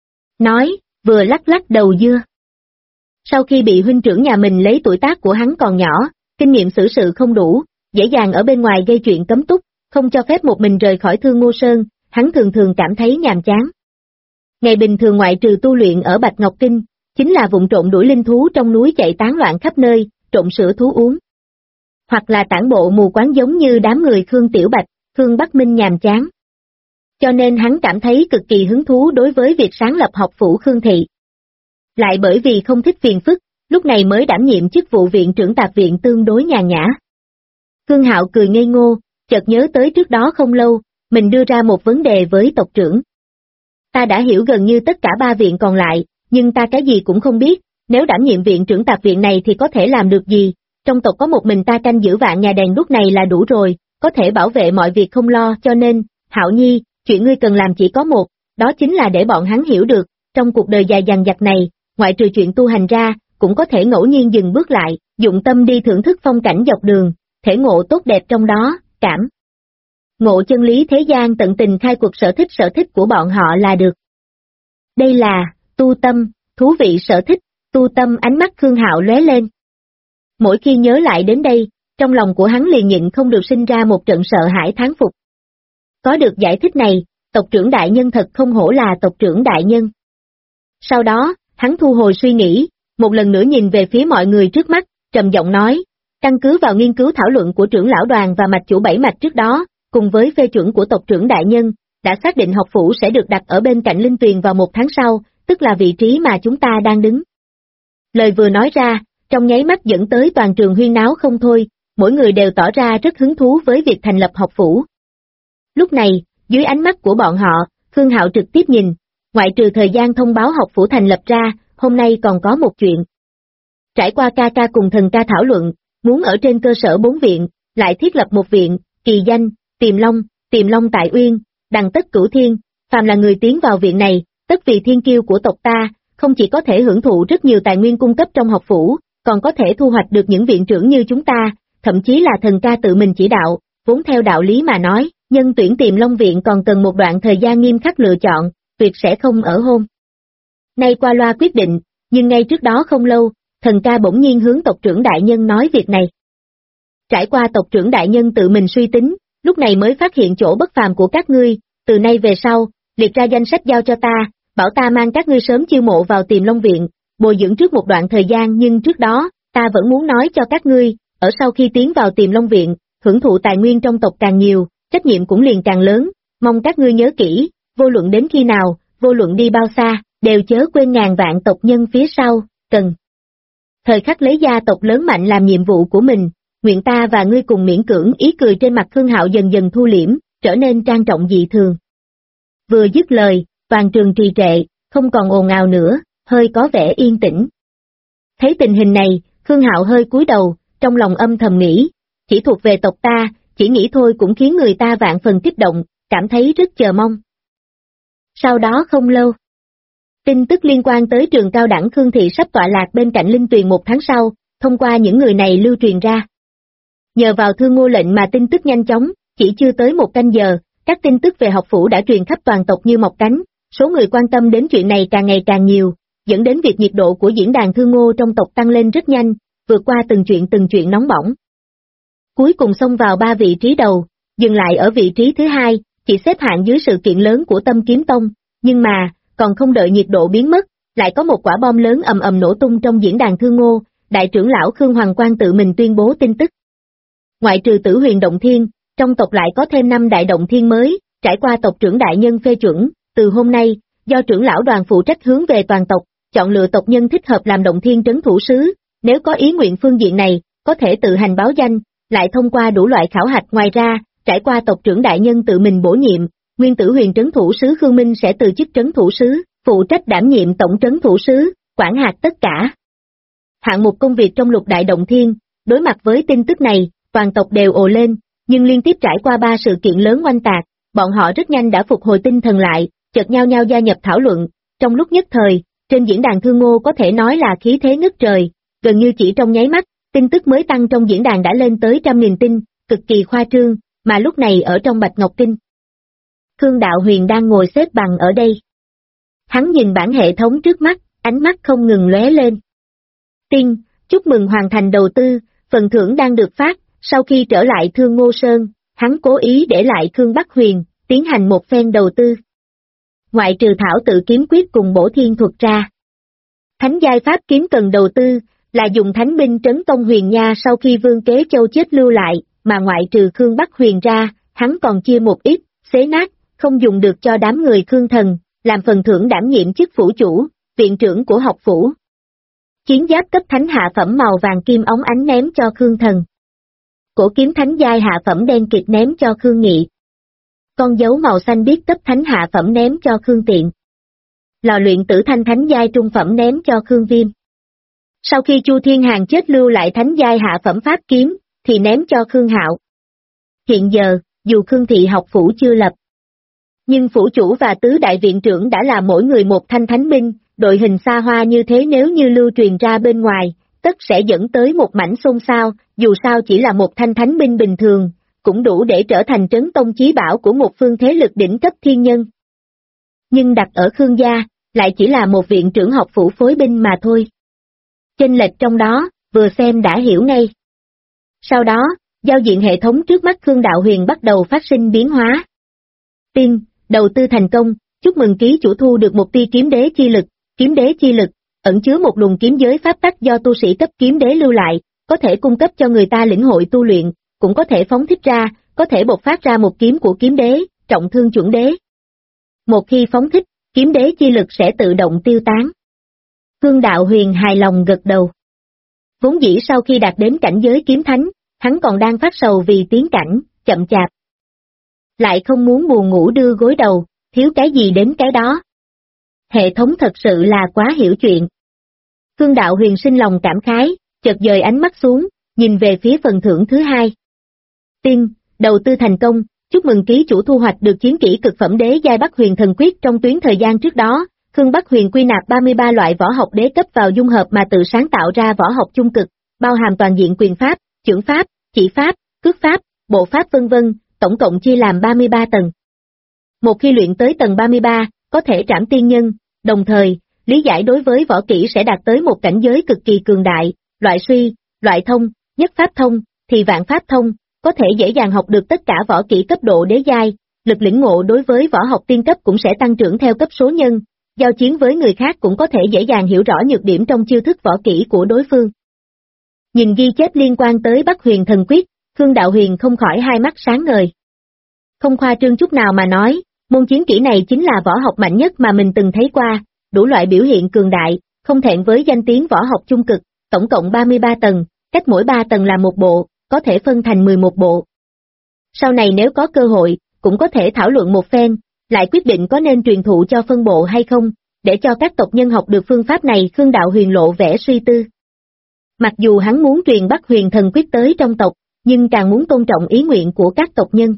nói, vừa lắc lắc đầu dưa. Sau khi bị huynh trưởng nhà mình lấy tuổi tác của hắn còn nhỏ, kinh nghiệm xử sự không đủ, dễ dàng ở bên ngoài gây chuyện cấm túc, không cho phép một mình rời khỏi Thương Ngô Sơn, hắn thường thường cảm thấy nhàm chán. Ngày bình thường ngoại trừ tu luyện ở Bạch Ngọc Kinh, chính là vụng trộn đuổi linh thú trong núi chạy tán loạn khắp nơi, trộn sữa thú uống. Hoặc là tản bộ mù quáng giống như đám người Khương Tiểu Bạch, Khương Bắc Minh nhàm chán. Cho nên hắn cảm thấy cực kỳ hứng thú đối với việc sáng lập học phủ Khương thị. Lại bởi vì không thích phiền phức, lúc này mới đảm nhiệm chức vụ viện trưởng tạp viện tương đối nhàn nhã. Khương Hạo cười ngây ngô, chợt nhớ tới trước đó không lâu, mình đưa ra một vấn đề với tộc trưởng. Ta đã hiểu gần như tất cả 3 viện còn lại, nhưng ta cái gì cũng không biết, nếu đảm nhiệm viện trưởng tạp viện này thì có thể làm được gì, trong tộc có một mình ta canh giữ vạn nhà đèn đuốc này là đủ rồi, có thể bảo vệ mọi việc không lo. Cho nên, Hạo Nhi, chuyện ngươi cần làm chỉ có một, đó chính là để bọn hắn hiểu được, trong cuộc đời dài dằng dặc này, ngoại trừ chuyện tu hành ra, cũng có thể ngẫu nhiên dừng bước lại, dụng tâm đi thưởng thức phong cảnh dọc đường, thể ngộ tốt đẹp trong đó, cảm ngộ chân lý thế gian, tận tình khai cuộc sở thích của bọn họ là được. Đây là tu tâm, thú vị sở thích, tu tâm. Ánh mắt Khương Hạo lóe lên. Mỗi khi nhớ lại đến đây, trong lòng của hắn liền nhịn không được sinh ra một trận sợ hãi thán phục. Có được giải thích này, tộc trưởng đại nhân thật không hổ là tộc trưởng đại nhân. Sau đó, hắn thu hồi suy nghĩ, một lần nữa nhìn về phía mọi người trước mắt, trầm giọng nói, căn cứ vào nghiên cứu thảo luận của trưởng lão đoàn và mạch chủ 7 mạch trước đó, cùng với phê chuẩn của tộc trưởng đại nhân, đã xác định học phủ sẽ được đặt ở bên cạnh Linh Tuyền vào 1 tháng sau, tức là vị trí mà chúng ta đang đứng. Lời vừa nói ra, trong nháy mắt dẫn tới toàn trường huyên náo không thôi, mỗi người đều tỏ ra rất hứng thú với việc thành lập học phủ. Lúc này, dưới ánh mắt của bọn họ, Khương Hạo trực tiếp nhìn, ngoại trừ thời gian thông báo học phủ thành lập ra, hôm nay còn có một chuyện. Trải qua ca ca cùng thần ca thảo luận, muốn ở trên cơ sở 4 viện, lại thiết lập một viện, kỳ danh, Tiềm Long tại Uyên, đằng tất cửu thiên, phàm là người tiến vào viện này, tất vì thiên kiêu của tộc ta, không chỉ có thể hưởng thụ rất nhiều tài nguyên cung cấp trong học phủ, còn có thể thu hoạch được những viện trưởng như chúng ta, thậm chí là thần ca tự mình chỉ đạo, vốn theo đạo lý mà nói, nhân tuyển Tiềm Long viện còn cần một đoạn thời gian nghiêm khắc lựa chọn, tuyệt sẽ không ở hôm nay qua loa quyết định, nhưng ngay trước đó không lâu, thần ca bỗng nhiên hướng tộc trưởng đại nhân nói việc này. Trải qua tộc trưởng đại nhân tự mình suy tính, lúc này mới phát hiện chỗ bất phàm của các ngươi, từ nay về sau, liệt ra danh sách giao cho ta, bảo ta mang các ngươi sớm chiêu mộ vào Tiềm Long viện, bồi dưỡng trước một đoạn thời gian, nhưng trước đó, ta vẫn muốn nói cho các ngươi, ở sau khi tiến vào Tiềm Long viện, hưởng thụ tài nguyên trong tộc càng nhiều, trách nhiệm cũng liền càng lớn, mong các ngươi nhớ kỹ, vô luận đến khi nào, vô luận đi bao xa, đều chớ quên ngàn vạn tộc nhân phía sau, cần thời khắc lấy gia tộc lớn mạnh làm nhiệm vụ của mình, nguyện ta và ngươi cùng miễn cưỡng. Ý cười trên mặt Khương Hạo dần dần thu liễm, trở nên trang trọng dị thường. Vừa dứt lời, toàn trường trì trệ, không còn ồn ào nữa, hơi có vẻ yên tĩnh. Thấy tình hình này, Khương Hạo hơi cúi đầu, trong lòng âm thầm nghĩ, chỉ thuộc về tộc ta, chỉ nghĩ thôi cũng khiến người ta vạn phần kích động, cảm thấy rất chờ mong. Sau đó không lâu, tin tức liên quan tới trường cao đẳng Khương Thị sắp tọa lạc bên cạnh Linh Tuyền 1 tháng sau, thông qua những người này lưu truyền ra. Nhờ vào Thương Ngô lệnh mà tin tức nhanh chóng, chỉ chưa tới 1 canh giờ, các tin tức về học phủ đã truyền khắp toàn tộc như mọc cánh, số người quan tâm đến chuyện này càng ngày càng nhiều, dẫn đến việc nhiệt độ của diễn đàn Thương Ngô trong tộc tăng lên rất nhanh, vượt qua từng chuyện nóng bỏng. Cuối cùng xông vào 3 vị trí đầu, dừng lại ở vị trí thứ 2, chỉ xếp hạng dưới sự kiện lớn của Tâm Kiếm Tông, nhưng mà, còn không đợi nhiệt độ biến mất, lại có một quả bom lớn ầm ầm nổ tung trong diễn đàn Thương Ngô, đại trưởng lão Khương Hoàng Quang tự mình tuyên bố tin tức. Ngoại trừ Tử Huyền Động Thiên, trong tộc lại có thêm 5 đại động thiên mới, trải qua tộc trưởng đại nhân phê chuẩn, từ hôm nay, do trưởng lão đoàn phụ trách hướng về toàn tộc, chọn lựa tộc nhân thích hợp làm động thiên trấn thủ sứ, nếu có ý nguyện phương diện này, có thể tự hành báo danh, lại thông qua đủ loại khảo hạch. Ngoài ra, trải qua tộc trưởng đại nhân tự mình bổ nhiệm, nguyên Tử Huyền trấn thủ sứ Khương Minh sẽ từ chức trấn thủ sứ, phụ trách đảm nhiệm tổng trấn thủ sứ, quản hạt tất cả hạng mục công việc trong Lục đại động thiên. Đối mặt với tin tức này, toàn tộc đều ồ lên, nhưng liên tiếp trải qua 3 sự kiện lớn oanh tạc, bọn họ rất nhanh đã phục hồi tinh thần lại, chợt nhau nhau gia nhập thảo luận. Trong lúc nhất thời, trên diễn đàn Thương Ngô có thể nói là khí thế ngất trời, gần như chỉ trong nháy mắt, tin tức mới tăng trong diễn đàn đã lên tới 100.000 tin, cực kỳ khoa trương, mà lúc này ở trong Bạch Ngọc Kinh, Khương Đạo Huyền đang ngồi xếp bằng ở đây. Hắn nhìn bản hệ thống trước mắt, ánh mắt không ngừng lóe lên. Tin, chúc mừng hoàn thành đầu tư, phần thưởng đang được phát. Sau khi trở lại Thương Ngô Sơn, hắn cố ý để lại Khương Bắc Huyền, tiến hành một phen đầu tư. Ngoại trừ thảo tự kiếm quyết cùng bổ thiên thuật ra, thánh giai pháp kiếm cần đầu tư, là dùng thánh binh trấn tông huyền nha sau khi Vương Kế Châu chết lưu lại, mà ngoại trừ Khương Bắc Huyền ra, hắn còn chia một ít, xế nát, không dùng được cho đám người Khương Thần, làm phần thưởng đảm nhiệm chức phủ chủ, viện trưởng của học phủ. Chiến giáp cấp thánh hạ phẩm màu vàng kim óng ánh ném cho Khương Thần. Cổ kiếm thánh giai hạ phẩm đen kịt ném cho Khương Nghị. Con dấu màu xanh biếc cấp thánh hạ phẩm ném cho Khương Tiện. Lò luyện tử thanh thánh giai trung phẩm ném cho Khương Viêm. Sau khi Chu Thiên Hàn chết lưu lại thánh giai hạ phẩm pháp kiếm, thì ném cho Khương Hạo. Hiện giờ, dù Khương Thị học phủ chưa lập, nhưng phủ chủ và tứ đại viện trưởng đã là mỗi người một thanh thánh binh, đội hình xa hoa như thế nếu như lưu truyền ra bên ngoài, tất sẽ dẫn tới một mảnh xôn xao, dù sao chỉ là một thanh thánh binh bình thường, cũng đủ để trở thành trấn tông chí bảo của một phương thế lực đỉnh cấp thiên nhân. Nhưng đặt ở Khương gia, lại chỉ là một viện trưởng học phủ phối binh mà thôi. Chênh lệch trong đó, vừa xem đã hiểu ngay. Sau đó, giao diện hệ thống trước mắt Khương Đạo Huyền bắt đầu phát sinh biến hóa. Tin, đầu tư thành công, chúc mừng ký chủ thu được một tia kiếm đế chi lực, ẩn chứa một luồng kiếm giới pháp tắc do tu sĩ cấp kiếm đế lưu lại, có thể cung cấp cho người ta lĩnh hội tu luyện, cũng có thể phóng thích ra, có thể bộc phát ra một kiếm của kiếm đế, trọng thương chuẩn đế. Một khi phóng thích, kiếm đế chi lực sẽ tự động tiêu tán. Khương Đạo Huyền hài lòng gật đầu. Vốn dĩ sau khi đạt đến cảnh giới kiếm thánh, hắn còn đang phát sầu vì tiến cảnh, chậm chạp. Lại không muốn buồn ngủ đưa gối đầu, thiếu cái gì đến cái đó. Hệ thống thật sự là quá hiểu chuyện. Khương Đạo Huyền sinh lòng cảm khái, chợt dời ánh mắt xuống, nhìn về phía phần thưởng thứ 2. Tin, đầu tư thành công, Chúc mừng ký chủ thu hoạch được chiến kỹ cực phẩm đế giai Bắc Huyền Thần Quyết. Trong tuyến thời gian trước đó, Khương Bắc Huyền quy nạp 33 loại võ học đế cấp vào dung hợp mà tự sáng tạo ra võ học chung cực, bao hàm toàn diện quyền pháp, chưởng pháp, chỉ pháp, cước pháp, bộ pháp vân vân, tổng cộng chia làm 33 tầng. Một khi luyện tới tầng 33, có thể trảm tiên nhân, đồng thời, lý giải đối với võ kỹ sẽ đạt tới một cảnh giới cực kỳ cường đại, loại suy, loại thông, nhất pháp thông, thì vạn pháp thông, có thể dễ dàng học được tất cả võ kỹ cấp độ đế giai, lực lĩnh ngộ đối với võ học tiên cấp cũng sẽ tăng trưởng theo cấp số nhân, giao chiến với người khác cũng có thể dễ dàng hiểu rõ nhược điểm trong chiêu thức võ kỹ của đối phương. Nhìn ghi chép liên quan tới Bắc Huyền Thần Quyết, Khương Đạo Huyền không khỏi hai mắt sáng ngời. Không khoa trương chút nào mà nói, môn chiến kỹ này chính là võ học mạnh nhất mà mình từng thấy qua, đủ loại biểu hiện cường đại, không thẹn với danh tiếng võ học chung cực, tổng cộng 33 tầng, cách mỗi 3 tầng là một bộ, có thể phân thành 11 bộ. Sau này nếu có cơ hội, cũng có thể thảo luận một phen, lại quyết định có nên truyền thụ cho phân bộ hay không, để cho các tộc nhân học được phương pháp này. Khương Đạo Huyền lộ vẻ suy tư. Mặc dù hắn muốn truyền Bắc Huyền Thần Quyết tới trong tộc, nhưng càng muốn tôn trọng ý nguyện của các tộc nhân.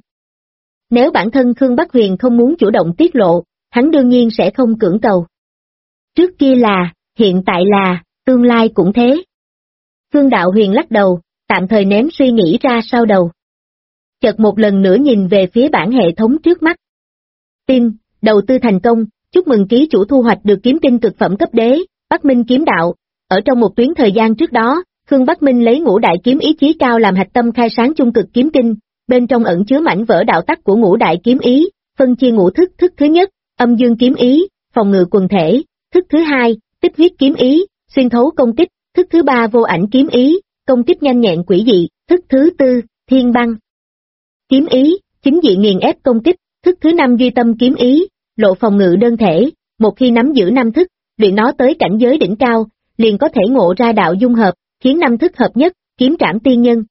Nếu bản thân Khương Bắc Huyền không muốn chủ động tiết lộ, hắn đương nhiên sẽ không cưỡng cầu. Trước kia là, hiện tại là, tương lai cũng thế. Khương Đạo Huyền lắc đầu, tạm thời ném suy nghĩ ra sau đầu. Chợt một lần nữa nhìn về phía bản hệ thống trước mắt. Tin, đầu tư thành công, chúc mừng ký chủ thu hoạch được kiếm tinh cực phẩm cấp đế, Bắc Minh kiếm đạo. Ở trong một tuyến thời gian trước đó, Khương Bắc Minh lấy ngũ đại kiếm ý chí cao làm hạch tâm khai sáng chung cực kiếm tinh, bên trong ẩn chứa mảnh vỡ đạo tắc của ngũ đại kiếm ý, phân chia ngũ thức. Thức thứ nhất, âm dương kiếm ý, phòng ngự quần thể; thức thứ hai, tích huyết kiếm ý, xuyên thấu công kích; thức thứ ba, vô ảnh kiếm ý, công kích nhanh nhẹn quỷ dị; thức thứ tư, thiên băng kiếm ý, chính diện nghiền ép công kích; thức thứ năm, duy tâm kiếm ý, lộ phòng ngự đơn thể. Một khi nắm giữ 5 thức, luyện nó tới cảnh giới đỉnh cao, liền có thể ngộ ra đạo dung hợp, khiến 5 thức hợp nhất, kiếm trảm tiên nhân.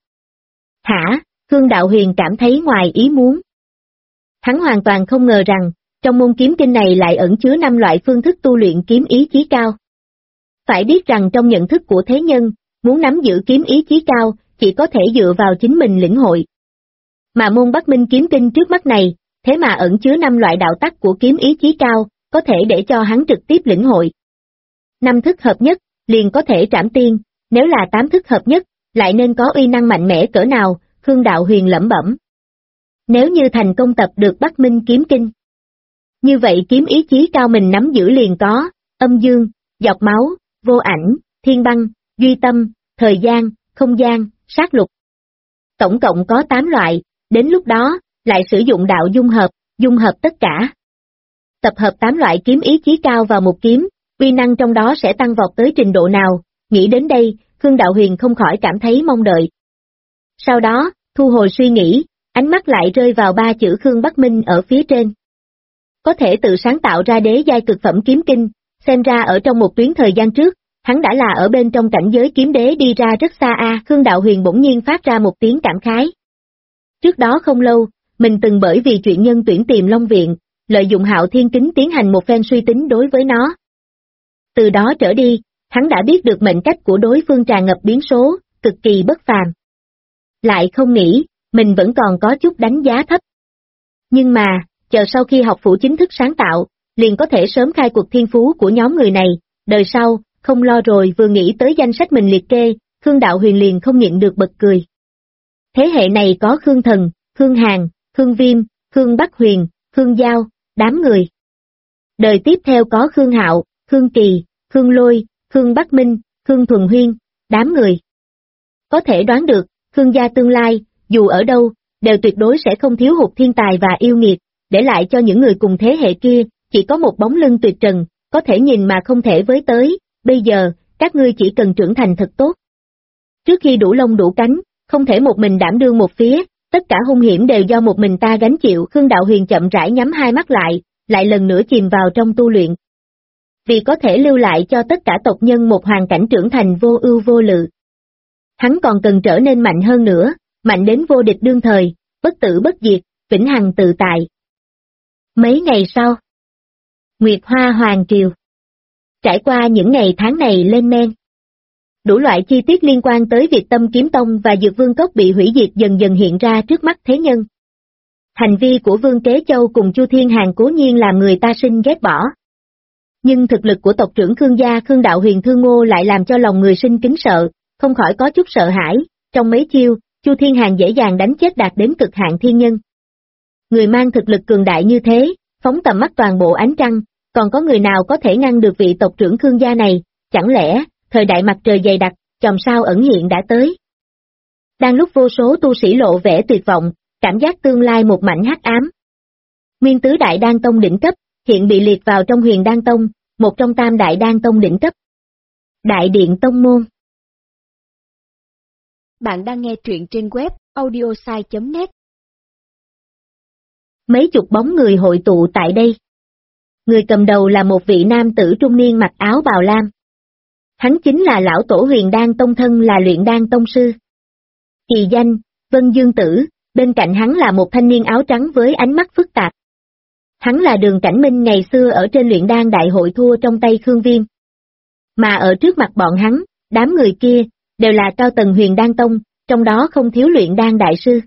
Hả? Khương Đạo Huyền cảm thấy ngoài ý muốn. Hắn hoàn toàn không ngờ rằng, trong môn kiếm kinh này lại ẩn chứa 5 loại phương thức tu luyện kiếm ý chí cao. Phải biết rằng trong nhận thức của thế nhân, muốn nắm giữ kiếm ý chí cao, chỉ có thể dựa vào chính mình lĩnh hội. Mà môn Bắc Minh kiếm kinh trước mắt này, thế mà ẩn chứa 5 loại đạo tắc của kiếm ý chí cao, có thể để cho hắn trực tiếp lĩnh hội. 5 thức hợp nhất, liền có thể trảm tiên, nếu là 8 thức hợp nhất, lại nên có uy năng mạnh mẽ cỡ nào. Khương Đạo Huyền lẩm bẩm. Nếu như thành công tập được Bắc Minh kiếm kinh, như vậy kiếm ý chí cao mình nắm giữ liền có, âm dương, dọc máu, vô ảnh, thiên băng, duy tâm, thời gian, không gian, sát lục. Tổng cộng có 8 loại, đến lúc đó, lại sử dụng đạo dung hợp tất cả. Tập hợp 8 loại kiếm ý chí cao vào một kiếm, uy năng trong đó sẽ tăng vọt tới trình độ nào? Nghĩ đến đây, Khương Đạo Huyền không khỏi cảm thấy mong đợi. Sau đó, thu hồi suy nghĩ, ánh mắt lại rơi vào 3 chữ Khương Bắc Minh ở phía trên. Có thể tự sáng tạo ra đế giai cực phẩm kiếm kinh, xem ra ở trong một tuyến thời gian trước, hắn đã là ở bên trong cảnh giới kiếm đế đi ra rất xa a. Khương Đạo Huyền bỗng nhiên phát ra một tiếng cảm khái. Trước đó không lâu, mình từng bởi vì chuyện nhân tuyển Tiềm Long Viện, lợi dụng Hạo Thiên Kính tiến hành một phen suy tính đối với nó. Từ đó trở đi, hắn đã biết được mệnh cách của đối phương tràn ngập biến số, cực kỳ bất phàm. Lại không nghĩ, mình vẫn còn có chút đánh giá thấp. Nhưng mà, chờ sau khi học phủ chính thức sáng tạo, liền có thể sớm khai cuộc thiên phú của nhóm người này, đời sau, không lo rồi. Vừa nghĩ tới danh sách mình liệt kê, Khương Đạo Huyền liền không nhịn được bật cười. Thế hệ này có Khương Thần, Khương Hàn, Khương Viêm, Khương Bắc Huyền, Khương Giao, đám người. Đời tiếp theo có Khương Hạo, Khương Kỳ, Khương Lôi, Khương Bắc Minh, Khương Thuần Huyên, đám người. Có thể đoán được, Khương gia tương lai, dù ở đâu, đều tuyệt đối sẽ không thiếu hụt thiên tài và yêu nghiệt, để lại cho những người cùng thế hệ kia, chỉ có một bóng lưng tuyệt trần, có thể nhìn mà không thể với tới. Bây giờ, các ngươi chỉ cần trưởng thành thật tốt. Trước khi đủ lông đủ cánh, không thể một mình đảm đương một phía, tất cả hung hiểm đều do một mình ta gánh chịu. Khương Đạo Huyền chậm rãi nhắm hai mắt lại lần nữa chìm vào trong tu luyện. Vì có thể lưu lại cho tất cả tộc nhân một hoàn cảnh trưởng thành vô ưu vô lự. Hắn còn cần trở nên mạnh hơn nữa, mạnh đến vô địch đương thời, bất tử bất diệt, vĩnh hằng tự tại. Mấy ngày sau, Nguyệt Hoa Hoàng Triều. Trải qua những ngày tháng này lên men, đủ loại chi tiết liên quan tới Việt Tâm Kiếm Tông và Dược Vương Cốc bị hủy diệt dần dần hiện ra trước mắt thế nhân. Hành vi của Vương Kế Châu cùng Chu Thiên Hàn cố nhiên làm người ta sinh ghét bỏ. Nhưng thực lực của tộc trưởng Khương gia Khương Đạo Huyền Thương Ngô lại làm cho lòng người sinh kính sợ, không khỏi có chút sợ hãi, trong mấy chiêu, Chu Thiên Hàn dễ dàng đánh chết đạt đến cực hạn thiên nhân. Người mang thực lực cường đại như thế, phóng tầm mắt toàn bộ ánh trăng, còn có người nào có thể ngăn được vị tộc trưởng Khương gia này, chẳng lẽ, thời đại mặt trời dày đặc, chòm sao ẩn hiện đã tới. Đang lúc vô số tu sĩ lộ vẻ tuyệt vọng, cảm giác tương lai một mảnh hắc ám. Nguyên tứ đại đan tông đỉnh cấp, hiện bị liệt vào trong Huyền Đan Tông, một trong tam đại đan tông đỉnh cấp. Đại điện tông môn. Bạn đang nghe truyện trên web audiosai.net. Mấy chục bóng người hội tụ tại đây. Người cầm đầu là một vị nam tử trung niên mặc áo bào lam. Hắn chính là lão tổ Huyền Đan Tông, thân là luyện đan tông sư. Kỳ danh, Vân Dương Tử, bên cạnh hắn là một thanh niên áo trắng với ánh mắt phức tạp. Hắn là Đường Cảnh Minh ngày xưa ở trên luyện đan đại hội thua trong tay Khương Viêm. Mà ở trước mặt bọn hắn, đám người kia, đều là cao tầng Huyền Đan Tông, trong đó không thiếu luyện đan đại sư.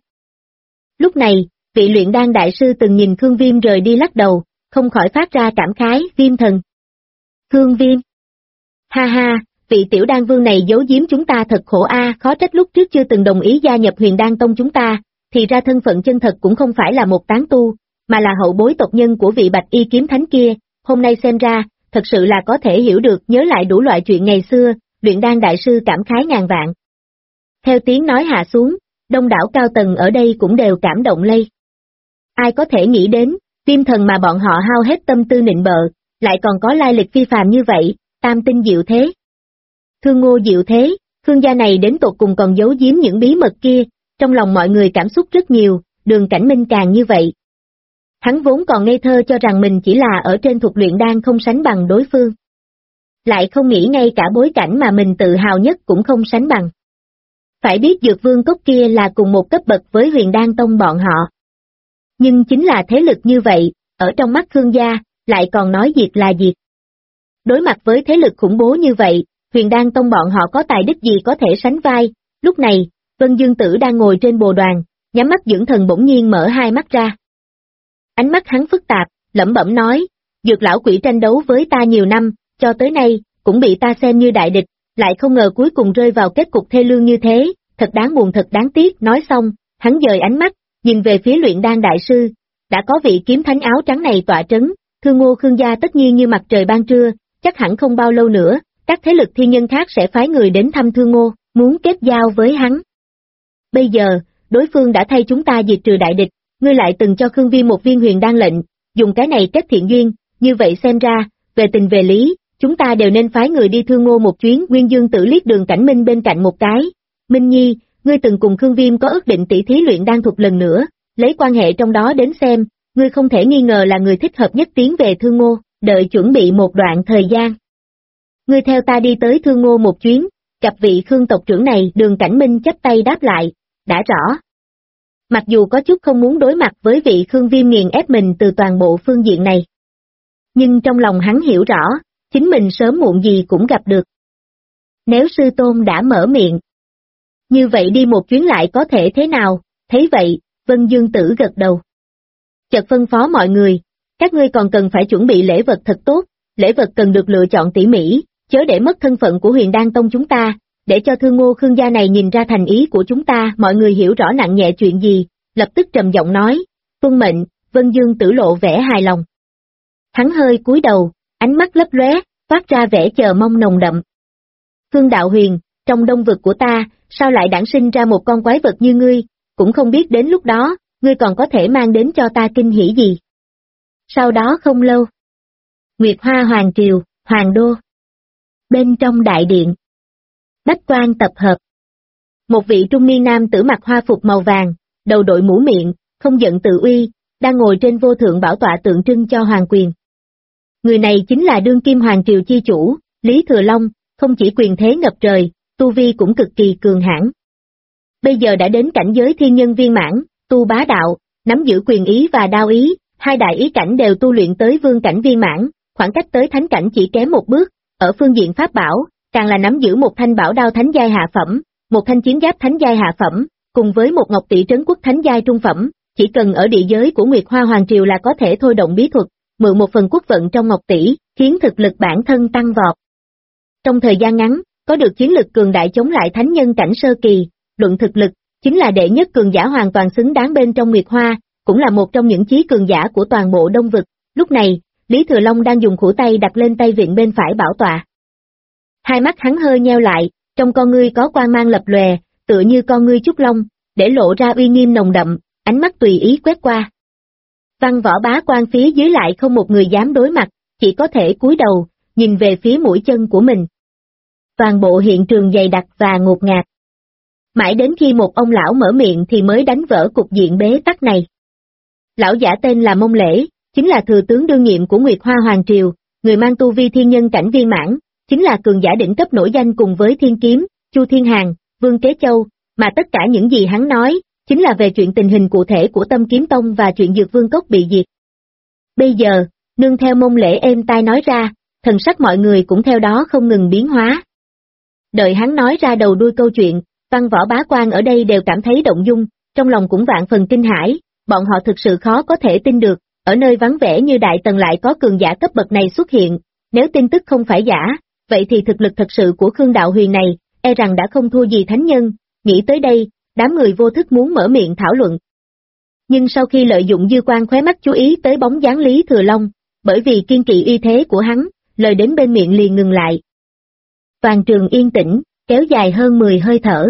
Lúc này, vị luyện đan đại sư từng nhìn Khương Viêm rời đi lắc đầu, không khỏi phát ra cảm khái, Viêm thần. Khương Viêm. Ha ha, vị tiểu đan vương này giấu giếm chúng ta thật khổ a, khó trách lúc trước chưa từng đồng ý gia nhập Huyền Đan Tông chúng ta, thì ra thân phận chân thật cũng không phải là một tán tu, mà là hậu bối tộc nhân của vị Bạch Y kiếm thánh kia, hôm nay xem ra, thật sự là có thể hiểu được, nhớ lại đủ loại chuyện ngày xưa, luyện đan đại sư cảm khái ngàn vạn. Theo tiếng nói hạ xuống, đông đảo cao tầng ở đây cũng đều cảm động lây. Ai có thể nghĩ đến, Viêm thần mà bọn họ hao hết tâm tư nịnh bợ, lại còn có lai lịch phi phàm như vậy, tam tinh diệu thế. Thương Ngô diệu thế, Khương gia này đến tột cùng còn giấu giếm những bí mật kia, trong lòng mọi người cảm xúc rất nhiều, Đường Cảnh Minh càng như vậy. Hắn vốn còn ngây thơ cho rằng mình chỉ là ở trên thuộc luyện đan không sánh bằng đối phương. Lại không nghĩ ngay cả bối cảnh mà mình tự hào nhất cũng không sánh bằng. Phải biết Dược Vương Cốc kia là cùng một cấp bậc với Huyền Đan Tông bọn họ. Nhưng chính là thế lực như vậy, ở trong mắt Khương gia, lại còn nói diệt là diệt. Đối mặt với thế lực khủng bố như vậy, Huyền Đan Tông bọn họ có tài đích gì có thể sánh vai, lúc này, Vân Dương Tử đang ngồi trên bồ đoàn, nhắm mắt dưỡng thần bỗng nhiên mở hai mắt ra. Ánh mắt hắn phức tạp, lẩm bẩm nói, Dược lão quỷ tranh đấu với ta nhiều năm, cho tới nay, cũng bị ta xem như đại địch, lại không ngờ cuối cùng rơi vào kết cục thê lương như thế, thật đáng buồn thật đáng tiếc. Nói xong, hắn dời ánh mắt, nhìn về phía luyện đan đại sư, đã có vị kiếm thánh áo trắng này tọa trấn, Thương Ngô Khương gia tất nhiên như mặt trời ban trưa, chắc hẳn không bao lâu nữa, các thế lực thiên nhân khác sẽ phái người đến thăm Thương Ngô, muốn kết giao với hắn. Bây giờ, đối phương đã thay chúng ta diệt trừ đại địch, ngươi lại từng cho Khương Viêm một viên huyền đan lệnh, dùng cái này kết thiện duyên, như vậy xem ra, về tình về lý, chúng ta đều nên phái người đi Thương Ngô một chuyến. Nguyên Dương Tử liếc Đường Cảnh Minh bên cạnh một cái, Minh Nhi, ngươi từng cùng Khương Viêm có ước định tỷ thí luyện đan thuật lần nữa, lấy quan hệ trong đó đến xem, ngươi không thể nghi ngờ là người thích hợp nhất tiến về Thương Ngô, đợi chuẩn bị một đoạn thời gian. Ngươi theo ta đi tới Thương Ngô một chuyến, gặp vị Khương tộc trưởng này. Đường Cảnh Minh chắp tay đáp lại, đã rõ. Mặc dù có chút không muốn đối mặt với vị Khương Viêm nghiền ép mình từ toàn bộ phương diện này. Nhưng trong lòng hắn hiểu rõ, chính mình sớm muộn gì cũng gặp được. Nếu sư tôn đã mở miệng, như vậy đi một chuyến lại có thể thế nào, thấy vậy, Vân Dương Tử gật đầu. Chợt phân phó mọi người, các ngươi còn cần phải chuẩn bị lễ vật thật tốt, lễ vật cần được lựa chọn tỉ mỉ, chớ để mất thân phận của Huyền Đan Tông chúng ta, để cho Thương Ngô Khương gia này nhìn ra thành ý của chúng ta. Mọi người hiểu rõ nặng nhẹ chuyện gì, lập tức trầm giọng nói, tuân mệnh. Vân Dương Tử lộ vẻ hài lòng. Hắn hơi cúi đầu, ánh mắt lấp lóe, phát ra vẻ chờ mong nồng đậm. Khương Đạo Huyền, trong đông vực của ta, sao lại đản sinh ra một con quái vật như ngươi, cũng không biết đến lúc đó, ngươi còn có thể mang đến cho ta kinh hỉ gì. Sau đó không lâu, Nguyệt Hoa Hoàng Triều, Hoàng Đô. Bên trong đại điện, bách quan tập hợp. Một vị trung niên nam tử mặc hoa phục màu vàng, đầu đội mũ miệng, không giận tự uy, đang ngồi trên vô thượng bảo tọa tượng trưng cho hoàng quyền. Người này chính là đương kim Hoàng Triều chi chủ, Lý Thừa Long, không chỉ quyền thế ngập trời, tu vi cũng cực kỳ cường hãn. Bây giờ đã đến cảnh giới thiên nhân viên mãn, tu bá đạo, nắm giữ quyền ý và đao ý, hai đại ý cảnh đều tu luyện tới vương cảnh viên mãn, khoảng cách tới thánh cảnh chỉ kém một bước. Ở phương diện pháp bảo, càng là nắm giữ một thanh bảo đao thánh giai hạ phẩm, một thanh chiến giáp thánh giai hạ phẩm, cùng với một ngọc tỷ trấn quốc thánh giai trung phẩm, chỉ cần ở địa giới của Nguyệt Hoa Hoàng Triều là có thể thôi động bí thuật, mượn một phần quốc vận trong ngọc tỷ, khiến thực lực bản thân tăng vọt. Trong thời gian ngắn, có được chiến lực cường đại chống lại thánh nhân cảnh sơ kỳ, luận thực lực, chính là đệ nhất cường giả hoàn toàn xứng đáng bên trong Nguyệt Hoa, cũng là một trong những chí cường giả của toàn bộ Đông Vực. Lúc này, Lý Thừa Long đang dùng khuỷu tay đặt lên tay vịn bên phải bảo tọa. Hai mắt hắn hơi nheo lại, trong con ngươi có quang mang lập lòe, tựa như con ngươi trúc long, để lộ ra uy nghiêm nồng đậm, ánh mắt tùy ý quét qua. Văn Võ bá quan phía dưới lại không một người dám đối mặt, chỉ có thể cúi đầu, nhìn về phía mũi chân của mình. Toàn bộ hiện trường dày đặc và ngột ngạt. Mãi đến khi một ông lão mở miệng thì mới đánh vỡ cục diện bế tắc này. Lão giả tên là Mông Lễ, chính là thừa tướng đương nhiệm của Nguyệt Hoa Hoàng Triều, người mang tu vi thiên nhân cảnh viên mãn, chính là cường giả đỉnh cấp nổi danh cùng với Thiên Kiếm, Chu Thiên Hàn, Vương Kế Châu, mà tất cả những gì hắn nói, chính là về chuyện tình hình cụ thể của Tâm Kiếm Tông và chuyện Dược Vương Cốc bị diệt. Bây giờ, nương theo Mông Lễ êm tai nói ra, thần sắc mọi người cũng theo đó không ngừng biến hóa. Đợi hắn nói ra đầu đuôi câu chuyện, văn võ bá quan ở đây đều cảm thấy động dung, trong lòng cũng vạn phần kinh hãi, bọn họ thực sự khó có thể tin được, ở nơi vắng vẻ như Đại Tần lại có cường giả cấp bậc này xuất hiện, nếu tin tức không phải giả, vậy thì thực lực thật sự của Khương Đạo Huyền này, e rằng đã không thua gì thánh nhân. Nghĩ tới đây, đám người vô thức muốn mở miệng thảo luận. Nhưng sau khi lợi dụng dư quan khóe mắt chú ý tới bóng dáng Lý Thừa Long, bởi vì kiên kỵ uy thế của hắn, lời đến bên miệng liền ngừng lại. Toàn trường yên tĩnh, kéo dài hơn 10 hơi thở.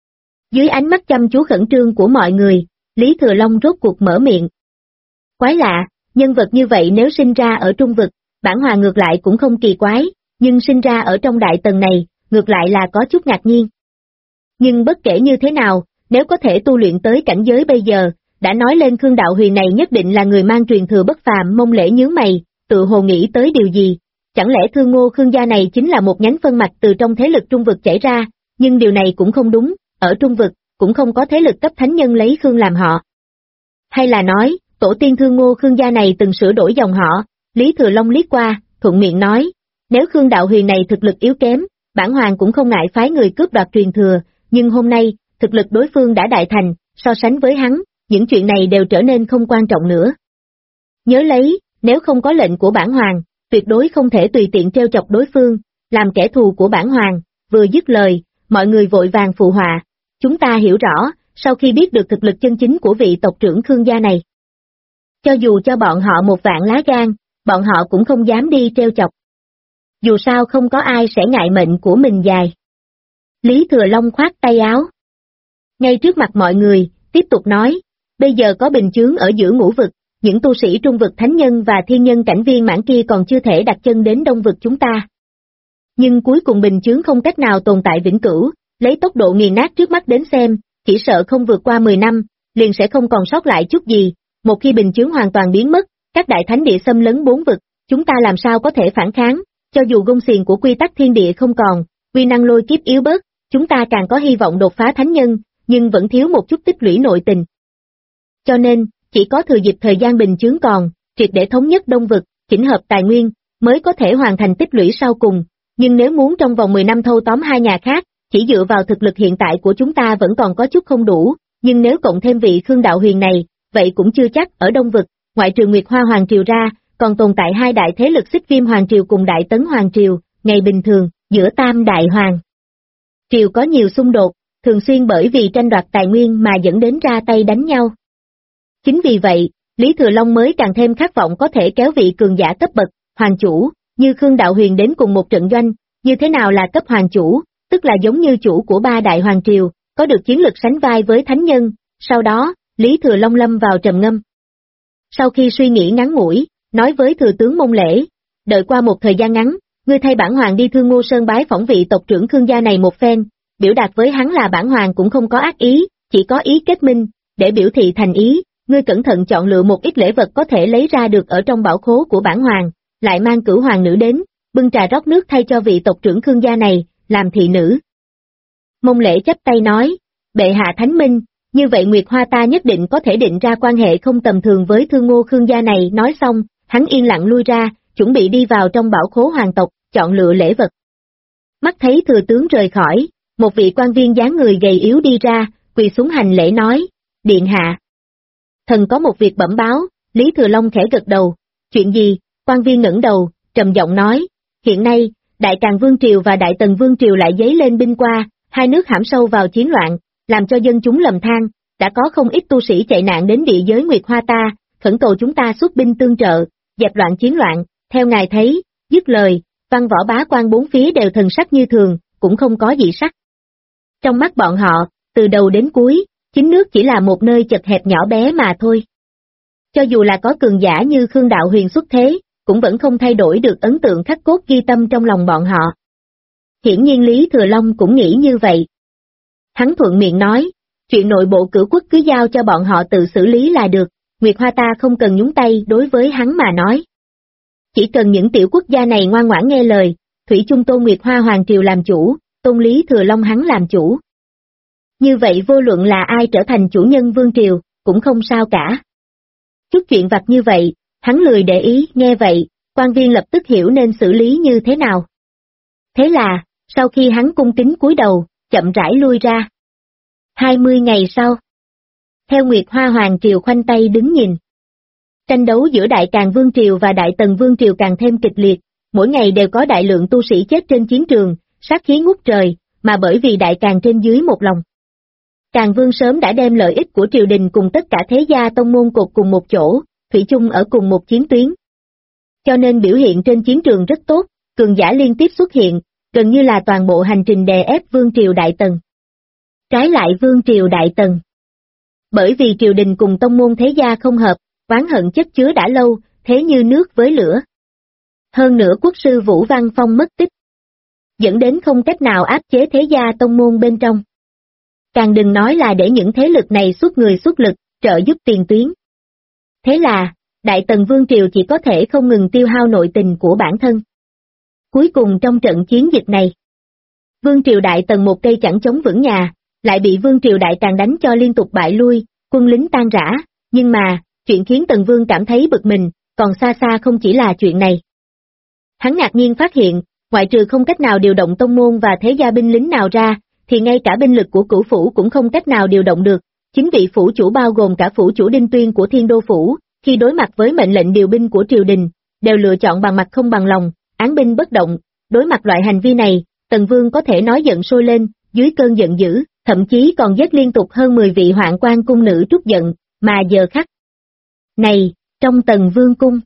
Dưới ánh mắt chăm chú khẩn trương của mọi người, Lý Thừa Long rốt cuộc mở miệng. Quái lạ, nhân vật như vậy nếu sinh ra ở Trung Vực, bản hòa ngược lại cũng không kỳ quái, nhưng sinh ra ở trong Đại Tần này, ngược lại là có chút ngạc nhiên. Nhưng bất kể như thế nào, nếu có thể tu luyện tới cảnh giới bây giờ, đã nói lên Khương Đạo Huyền này nhất định là người mang truyền thừa bất phàm. Mông Lễ nhướng mày, tự hồ nghĩ tới điều gì, chẳng lẽ Thương Ngô Khương gia này chính là một nhánh phân mạch từ trong thế lực Trung Vực chảy ra, nhưng điều này cũng không đúng, ở Trung Vực, cũng không có thế lực cấp thánh nhân lấy Khương làm họ. Hay là nói, tổ tiên Thương Ngô Khương gia này từng sửa đổi dòng họ, Lý Thừa Long liếc qua, thuận miệng nói, nếu Khương Đạo Huyền này thực lực yếu kém, bản hoàng cũng không ngại phái người cướp đoạt truyền thừa, nhưng hôm nay, thực lực đối phương đã đại thành, so sánh với hắn, những chuyện này đều trở nên không quan trọng nữa. Nhớ lấy, nếu không có lệnh của bản hoàng, tuyệt đối không thể tùy tiện trêu chọc đối phương, làm kẻ thù của bản hoàng. Vừa dứt lời, mọi người vội vàng phụ họa, chúng ta hiểu rõ, sau khi biết được thực lực chân chính của vị tộc trưởng Khương gia này. Cho dù cho bọn họ một vạn lá gan, bọn họ cũng không dám đi trêu chọc. Dù sao không có ai sẽ ngại mệnh của mình dài. Lý Thừa Long khoát tay áo. Ngay trước mặt mọi người, tiếp tục nói, bây giờ có bình chướng ở giữa ngũ vực, những tu sĩ trung vực thánh nhân và thiên nhân cảnh viên mãn kia còn chưa thể đặt chân đến đông vực chúng ta. Nhưng cuối cùng bình chướng không cách nào tồn tại vĩnh cửu, lấy tốc độ nghiền nát trước mắt đến xem, chỉ sợ không vượt qua 10 năm, liền sẽ không còn sót lại chút gì. Một khi bình chướng hoàn toàn biến mất, các đại thánh địa xâm lấn 4 vực, chúng ta làm sao có thể phản kháng, cho dù gông xiềng của quy tắc thiên địa không còn, quy năng lôi kiếp yếu bớt, chúng ta càng có hy vọng đột phá thánh nhân, nhưng vẫn thiếu một chút tích lũy nội tình. Cho nên, chỉ có thừa dịp thời gian bình chướng còn, triệt để thống nhất đông vực, chỉnh hợp tài nguyên, mới có thể hoàn thành tích lũy sau cùng, nhưng nếu muốn trong vòng 10 năm thâu tóm hai nhà khác, chỉ dựa vào thực lực hiện tại của chúng ta vẫn còn có chút không đủ, nhưng nếu cộng thêm vị Khương Đạo Huyền này, vậy cũng chưa chắc. Ở đông vực, ngoại trừ Nguyệt Hoa Hoàng Triều ra, còn tồn tại hai đại thế lực Xích Viêm Hoàng Triều cùng Đại Tấn Hoàng Triều, ngày bình thường, giữa tam đại hoàng triều có nhiều xung đột, thường xuyên bởi vì tranh đoạt tài nguyên mà dẫn đến ra tay đánh nhau. Chính vì vậy, Lý Thừa Long mới càng thêm khát vọng có thể kéo vị cường giả cấp bậc, hoàng chủ, như Khương Đạo Huyền đến cùng một trận doanh. Như thế nào là cấp hoàng chủ, tức là giống như chủ của ba đại hoàng triều, có được chiến lực sánh vai với thánh nhân. Sau đó, Lý Thừa Long lâm vào trầm ngâm. Sau khi suy nghĩ ngắn ngủi, nói với thừa tướng Mông Lễ, đợi qua một thời gian ngắn, ngươi thay bản hoàng đi Thương Ngô Sơn bái phỏng vị tộc trưởng Khương gia này một phen, biểu đạt với hắn là bản hoàng cũng không có ác ý, chỉ có ý kết minh, để biểu thị thành ý, ngươi cẩn thận chọn lựa một ít lễ vật có thể lấy ra được ở trong bảo khố của bản hoàng, lại mang cửu hoàng nữ đến, bưng trà rót nước thay cho vị tộc trưởng Khương gia này, làm thị nữ. Mông Lễ chắp tay nói, bệ hạ thánh minh, như vậy Nguyệt Hoa ta nhất định có thể định ra quan hệ không tầm thường với Thương Ngô Khương gia này. Nói xong, hắn yên lặng lui ra, chuẩn bị đi vào trong bảo khố hoàng tộc, chọn lựa lễ vật. Mắt thấy thừa tướng rời khỏi, một vị quan viên dáng người gầy yếu đi ra, quỳ xuống hành lễ nói, điện hạ. Thần có một việc bẩm báo. Lý Thừa Long khẽ gật đầu. Chuyện gì? Quan viên ngẩng đầu, trầm giọng nói. Hiện nay, Đại Càn Vương Triều và Đại Tần Vương Triều lại dấy lên binh qua, hai nước hãm sâu vào chiến loạn, làm cho dân chúng lầm than, đã có không ít tu sĩ chạy nạn đến địa giới Nguyệt Hoa ta, khẩn cầu chúng ta xuất binh tương trợ, dẹp loạn chiến loạn, theo ngài thấy. Dứt lời, văn võ bá quan bốn phía đều thần sắc như thường, cũng không có dị sắc. Trong mắt bọn họ, từ đầu đến cuối, chính nước chỉ là một nơi chật hẹp nhỏ bé mà thôi. Cho dù là có cường giả như Khương Đạo Huyền xuất thế, cũng vẫn không thay đổi được ấn tượng khắc cốt ghi tâm trong lòng bọn họ. Hiển nhiên Lý Thừa Long cũng nghĩ như vậy. Hắn thuận miệng nói, chuyện nội bộ cửu quốc cứ giao cho bọn họ tự xử lý là được, Nguyệt Hoa ta không cần nhúng tay đối với hắn mà nói. Chỉ cần những tiểu quốc gia này ngoan ngoãn nghe lời, thủy chung tôn Nguyệt Hoa Hoàng Triều làm chủ, tôn Lý Thừa Long hắn làm chủ. Như vậy vô luận là ai trở thành chủ nhân Vương Triều, cũng không sao cả. Chút chuyện vặt như vậy, hắn lười để ý, nghe vậy, quan viên lập tức hiểu nên xử lý như thế nào. Thế là, sau khi hắn cung kính cúi đầu, chậm rãi lui ra. 20 ngày sau, theo Nguyệt Hoa Hoàng Triều khoanh tay đứng nhìn. Tranh đấu giữa Đại Càn Vương Triều và Đại Tần Vương Triều càng thêm kịch liệt, mỗi ngày đều có đại lượng tu sĩ chết trên chiến trường, sát khí ngút trời, mà bởi vì Đại Càn trên dưới một lòng. Càn Vương sớm đã đem lợi ích của triều đình cùng tất cả thế gia tông môn cột cùng một chỗ, thủy chung ở cùng một chiến tuyến. Cho nên biểu hiện trên chiến trường rất tốt, cường giả liên tiếp xuất hiện, gần như là toàn bộ hành trình đè ép Vương Triều Đại Tần. Trái lại Vương Triều Đại Tần. Bởi vì triều đình cùng tông môn thế gia không hợp, oán hận chất chứa đã lâu, thế như nước với lửa. Hơn nữa quốc sư Vũ Văn Phong mất tích, dẫn đến không cách nào áp chế thế gia tông môn bên trong. Càng đừng nói là để những thế lực này xuất người xuất lực, trợ giúp tiền tuyến. Thế là, Đại Tần Vương Triều chỉ có thể không ngừng tiêu hao nội tình của bản thân. Cuối cùng trong trận chiến dịch này, Vương Triều Đại Tần một cây chẳng chống vững nhà, lại bị Vương Triều Đại Càn đánh cho liên tục bại lui, quân lính tan rã, nhưng mà, chuyện khiến Tần Vương cảm thấy bực mình, còn xa xa không chỉ là chuyện này. Hắn ngạc nhiên phát hiện, ngoại trừ không cách nào điều động tông môn và thế gia binh lính nào ra, thì ngay cả binh lực của cửu phủ cũng không cách nào điều động được. Chính vị phủ chủ bao gồm cả phủ chủ Đinh Tuyên của Thiên Đô Phủ, khi đối mặt với mệnh lệnh điều binh của triều đình, đều lựa chọn bằng mặt không bằng lòng, án binh bất động. Đối mặt loại hành vi này, Tần Vương có thể nói giận sôi lên, dưới cơn giận dữ, thậm chí còn giết liên tục hơn 10 vị hoạn quan cung nữ trút giận, mà giờ khắc này, trong Tần Vương cung,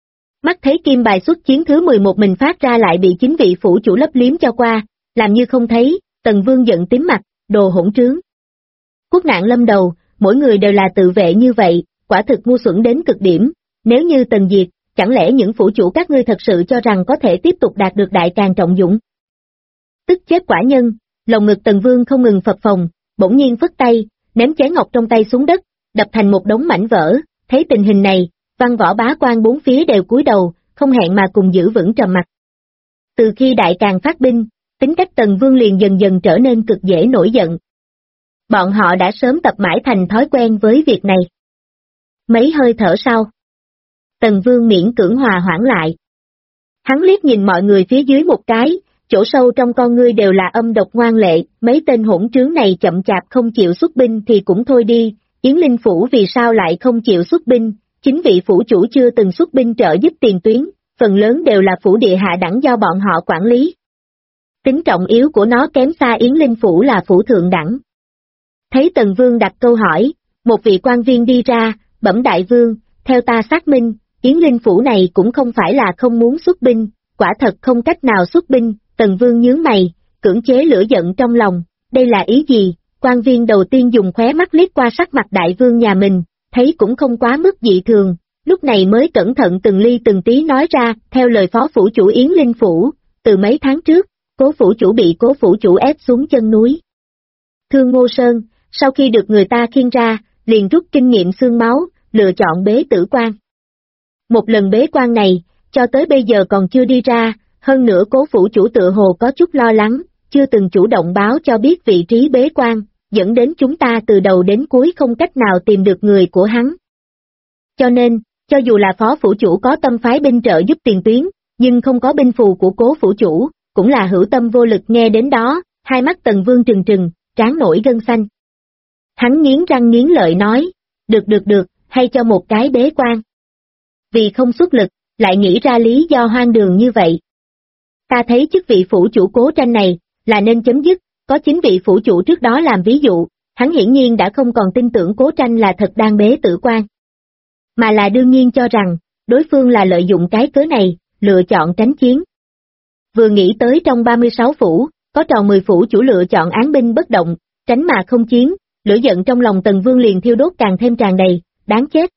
mắt thấy kim bài xuất chiến thứ 11 mình phát ra lại bị chính vị phủ chủ lấp liếm cho qua, làm như không thấy. Tần Vương giận tím mặt, đồ hỗn trướng. Quốc nạn lâm đầu, mỗi người đều là tự vệ như vậy, quả thực ngu xuẩn đến cực điểm, nếu như Tần diệt, chẳng lẽ những phủ chủ các ngươi thật sự cho rằng có thể tiếp tục đạt được Đại Càn trọng dũng? Tức chết quả nhân, lồng ngực Tần Vương không ngừng phập phồng, bỗng nhiên phất tay, ném chén ngọc trong tay xuống đất, đập thành một đống mảnh vỡ, thấy tình hình này, văn võ bá quan bốn phía đều cúi đầu, không hẹn mà cùng giữ vững trầm mặc. Từ khi Đại Càn phát binh, tính cách Tần Vương liền dần dần trở nên cực dễ nổi giận. Bọn họ đã sớm tập mãi thành thói quen với việc này. Mấy hơi thở sau, Tần Vương miễn cưỡng hòa hoãn lại. Hắn liếc nhìn mọi người phía dưới một cái, chỗ sâu trong con ngươi đều là âm độc ngoan lệ, mấy tên hỗn trướng này chậm chạp không chịu xuất binh thì cũng thôi đi, Yến Linh Phủ vì sao lại không chịu xuất binh, chính vị phủ chủ chưa từng xuất binh trợ giúp tiền tuyến, phần lớn đều là phủ địa hạ đẳng do bọn họ quản lý. Tính trọng yếu của nó kém xa Yến Linh Phủ là phủ thượng đẳng. Thấy Tần Vương đặt câu hỏi, một vị quan viên đi ra, bẩm đại vương, theo ta xác minh, Yến Linh Phủ này cũng không phải là không muốn xuất binh, quả thật không cách nào xuất binh. Tần Vương nhướng mày, cưỡng chế lửa giận trong lòng, đây là ý gì? Quan viên đầu tiên dùng khóe mắt liếc qua sắc mặt đại vương nhà mình, thấy cũng không quá mức dị thường, lúc này mới cẩn thận từng ly từng tí nói ra, theo lời phó phủ chủ Yến Linh Phủ, từ mấy tháng trước, Cố phủ chủ bị Cố phủ chủ ép xuống chân núi. Thương Ngô Sơn, sau khi được người ta khiêng ra, liền rút kinh nghiệm xương máu, lựa chọn bế tử quan. Một lần bế quan này, cho tới bây giờ còn chưa đi ra, hơn nữa Cố phủ chủ tựa hồ có chút lo lắng, chưa từng chủ động báo cho biết vị trí bế quan, dẫn đến chúng ta từ đầu đến cuối không cách nào tìm được người của hắn. Cho nên, cho dù là phó phủ chủ có tâm phái binh trợ giúp tiền tuyến, nhưng không có binh phù của Cố phủ chủ, cũng là hữu tâm vô lực. Nghe đến đó, hai mắt Tần Vương trừng trừng, trán nổi gân xanh. Hắn nghiến răng nghiến lợi nói, được, hay cho một cái bế quan? Vì không xuất lực, lại nghĩ ra lý do hoang đường như vậy. Ta thấy chức vị phủ chủ Cố Tranh này, là nên chấm dứt, có chính vị phủ chủ trước đó làm ví dụ, hắn hiển nhiên đã không còn tin tưởng Cố Tranh là thật đang bế tử quan. Mà là đương nhiên cho rằng, đối phương là lợi dụng cái cớ này, lựa chọn tránh chiến. Vừa nghĩ tới trong 36 phủ, có tròn 10 phủ chủ lựa chọn án binh bất động, tránh mà không chiến, lửa giận trong lòng Tần Vương liền thiêu đốt càng thêm tràn đầy, đáng chết.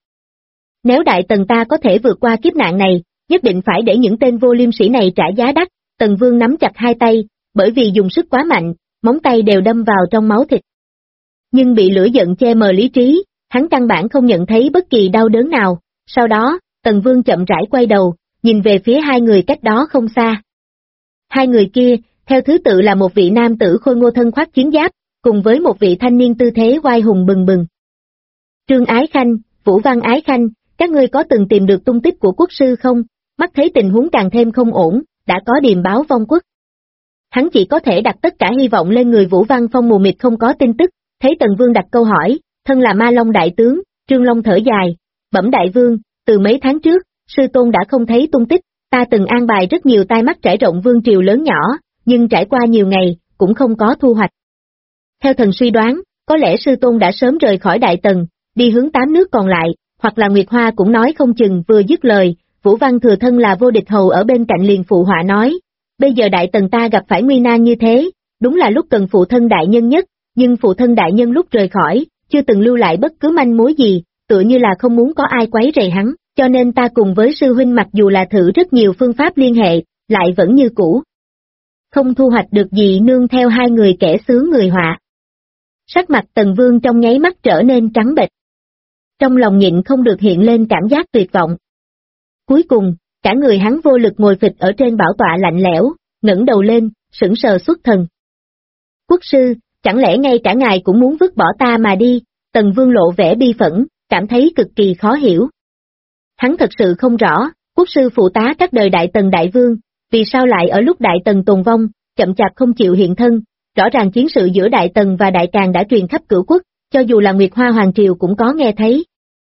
Nếu Đại Tần ta có thể vượt qua kiếp nạn này, nhất định phải để những tên vô liêm sĩ này trả giá đắt. Tần Vương nắm chặt hai tay, bởi vì dùng sức quá mạnh, móng tay đều đâm vào trong máu thịt. Nhưng bị lửa giận che mờ lý trí, hắn căn bản không nhận thấy bất kỳ đau đớn nào. Sau đó, Tần Vương chậm rãi quay đầu, nhìn về phía hai người cách đó không xa. Hai người kia, theo thứ tự là một vị nam tử khôi ngô thân khoác chiến giáp, cùng với một vị thanh niên tư thế oai hùng bừng bừng. Trương Ái Khanh, Vũ Văn Ái Khanh, các ngươi có từng tìm được tung tích của quốc sư không? Mắt thấy tình huống càng thêm không ổn, đã có điềm báo vong quốc. Hắn chỉ có thể đặt tất cả hy vọng lên người Vũ Văn Phong mù mịt không có tin tức, thấy Tần Vương đặt câu hỏi, thân là Ma Long đại tướng, Trương Long thở dài, bẩm đại vương, từ mấy tháng trước, sư tôn đã không thấy tung tích, ta từng an bài rất nhiều tai mắt trải rộng vương triều lớn nhỏ, nhưng trải qua nhiều ngày, cũng không có thu hoạch. Theo thần suy đoán, có lẽ sư tôn đã sớm rời khỏi Đại Tần, đi hướng 8 nước còn lại, hoặc là Nguyệt Hoa cũng nói không chừng. Vừa dứt lời, Vũ Văn Thừa thân là vô địch hầu ở bên cạnh liền phụ họa nói, bây giờ Đại Tần ta gặp phải nguy nan như thế, đúng là lúc cần phụ thân đại nhân nhất, nhưng phụ thân đại nhân lúc rời khỏi, chưa từng lưu lại bất cứ manh mối gì, tựa như là không muốn có ai quấy rầy hắn, cho nên ta cùng với sư huynh mặc dù là thử rất nhiều phương pháp liên hệ, lại vẫn như cũ. Không thu hoạch được gì nương theo hai người kẻ xướng người họa. Sắc mặt Tần Vương trong nháy mắt trở nên trắng bệch. Trong lòng nhịn không được hiện lên cảm giác tuyệt vọng. Cuối cùng, cả người hắn vô lực ngồi phịch ở trên bảo tọa lạnh lẽo, ngẩng đầu lên, sững sờ xuất thần. Quốc sư, chẳng lẽ ngay cả ngài cũng muốn vứt bỏ ta mà đi? Tần Vương lộ vẻ bi phẫn, cảm thấy cực kỳ khó hiểu. Hắn thật sự không rõ, quốc sư phụ tá các đời Đại Tần đại vương, vì sao lại ở lúc Đại Tần tồn vong, chậm chạp không chịu hiện thân, rõ ràng chiến sự giữa Đại Tần và Đại Càn đã truyền khắp cửu quốc, cho dù là Nguyệt Hoa Hoàng Triều cũng có nghe thấy.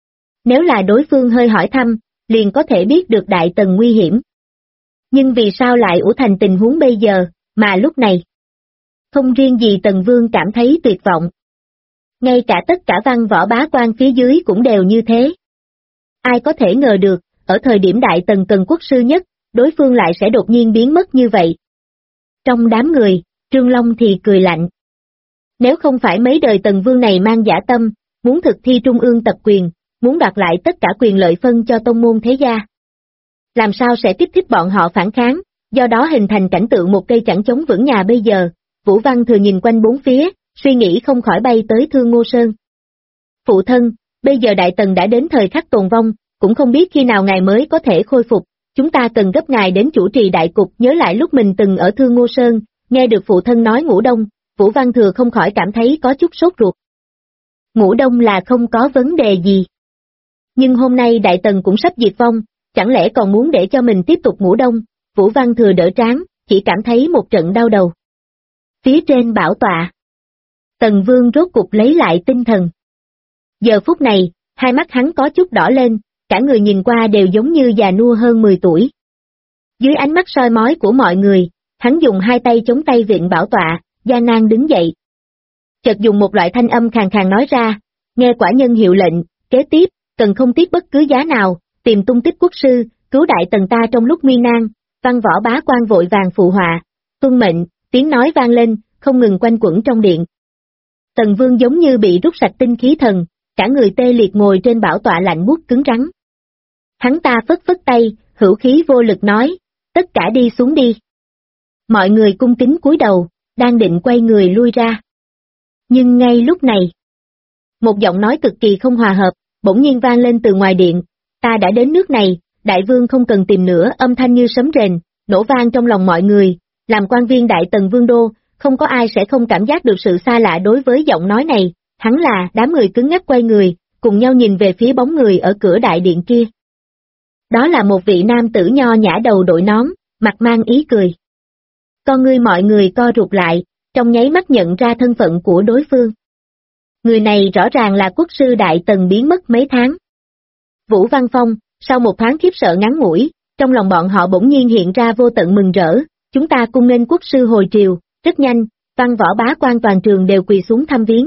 Nếu là đối phương hơi hỏi thăm, liền có thể biết được Đại Tần nguy hiểm. Nhưng vì sao lại ủ thành tình huống bây giờ, mà lúc này? Không riêng gì Tần Vương cảm thấy tuyệt vọng. Ngay cả tất cả văn võ bá quan phía dưới cũng đều như thế. Ai có thể ngờ được, ở thời điểm Đại Tần cần quốc sư nhất, đối phương lại sẽ đột nhiên biến mất như vậy. Trong đám người, Trương Long thì cười lạnh. Nếu không phải mấy đời Tần Vương này mang dã tâm, muốn thực thi trung ương tập quyền, muốn đoạt lại tất cả quyền lợi phân cho tông môn thế gia, làm sao sẽ kích thích bọn họ phản kháng, do đó hình thành cảnh tượng một cây chẳng chống vững nhà bây giờ. Vũ Văn Thừa nhìn quanh bốn phía, suy nghĩ không khỏi bay tới Thương Ngô Sơn. Phụ thân, bây giờ Đại Tần đã đến thời khắc tồn vong, cũng không biết khi nào ngài mới có thể khôi phục, chúng ta cần gấp ngài đến chủ trì đại cục. Nhớ lại lúc mình từng ở Thương Ngô Sơn, nghe được phụ thân nói ngủ đông, Vũ Văn Thừa không khỏi cảm thấy có chút sốt ruột. Ngủ đông là không có vấn đề gì. Nhưng hôm nay Đại Tần cũng sắp diệt vong, chẳng lẽ còn muốn để cho mình tiếp tục ngủ đông? Vũ Văn Thừa đỡ trán, chỉ cảm thấy một trận đau đầu. Phía trên bảo tọa, Tần Vương rốt cục lấy lại tinh thần. Giờ phút này, hai mắt hắn có chút đỏ lên, cả người nhìn qua đều giống như già nua hơn 10 tuổi. Dưới ánh mắt soi mói của mọi người, hắn dùng hai tay chống tay vịn bảo tọa, gian nan đứng dậy. Chợt dùng một loại thanh âm khàn khàn nói ra, nghe quả nhân hiệu lệnh, kế tiếp, cần không tiếc bất cứ giá nào, tìm tung tích quốc sư, cứu Đại Tần ta trong lúc nguy nan. Văn võ bá quan vội vàng phụ họa, tuân mệnh, tiếng nói vang lên, không ngừng quanh quẩn trong điện. Tần Vương giống như bị rút sạch tinh khí thần, cả người tê liệt ngồi trên bảo tọa lạnh buốt cứng rắn. Hắn ta phất phất tay, hữu khí vô lực nói, tất cả đi xuống đi. Mọi người cung kính cúi đầu, đang định quay người lui ra. Nhưng ngay lúc này, một giọng nói cực kỳ không hòa hợp, bỗng nhiên vang lên từ ngoài điện, ta đã đến nước này, đại vương không cần tìm nữa. Âm thanh như sấm rền, nổ vang trong lòng mọi người, làm quan viên Đại Tần Vương Đô, không có ai sẽ không cảm giác được sự xa lạ đối với giọng nói này. Hắn là, đám người cứng ngắc quay người, cùng nhau nhìn về phía bóng người ở cửa đại điện kia. Đó là một vị nam tử nho nhã đầu đội nón, mặt mang ý cười. Con ngươi mọi người co rụt lại, trong nháy mắt nhận ra thân phận của đối phương. Người này rõ ràng là quốc sư Đại Tần biến mất mấy tháng. Vũ Văn Phong, sau một thoáng khiếp sợ ngắn ngủi, trong lòng bọn họ bỗng nhiên hiện ra vô tận mừng rỡ, chúng ta cung nghênh quốc sư hồi triều, rất nhanh, văn võ bá quan toàn trường đều quỳ xuống thăm viếng.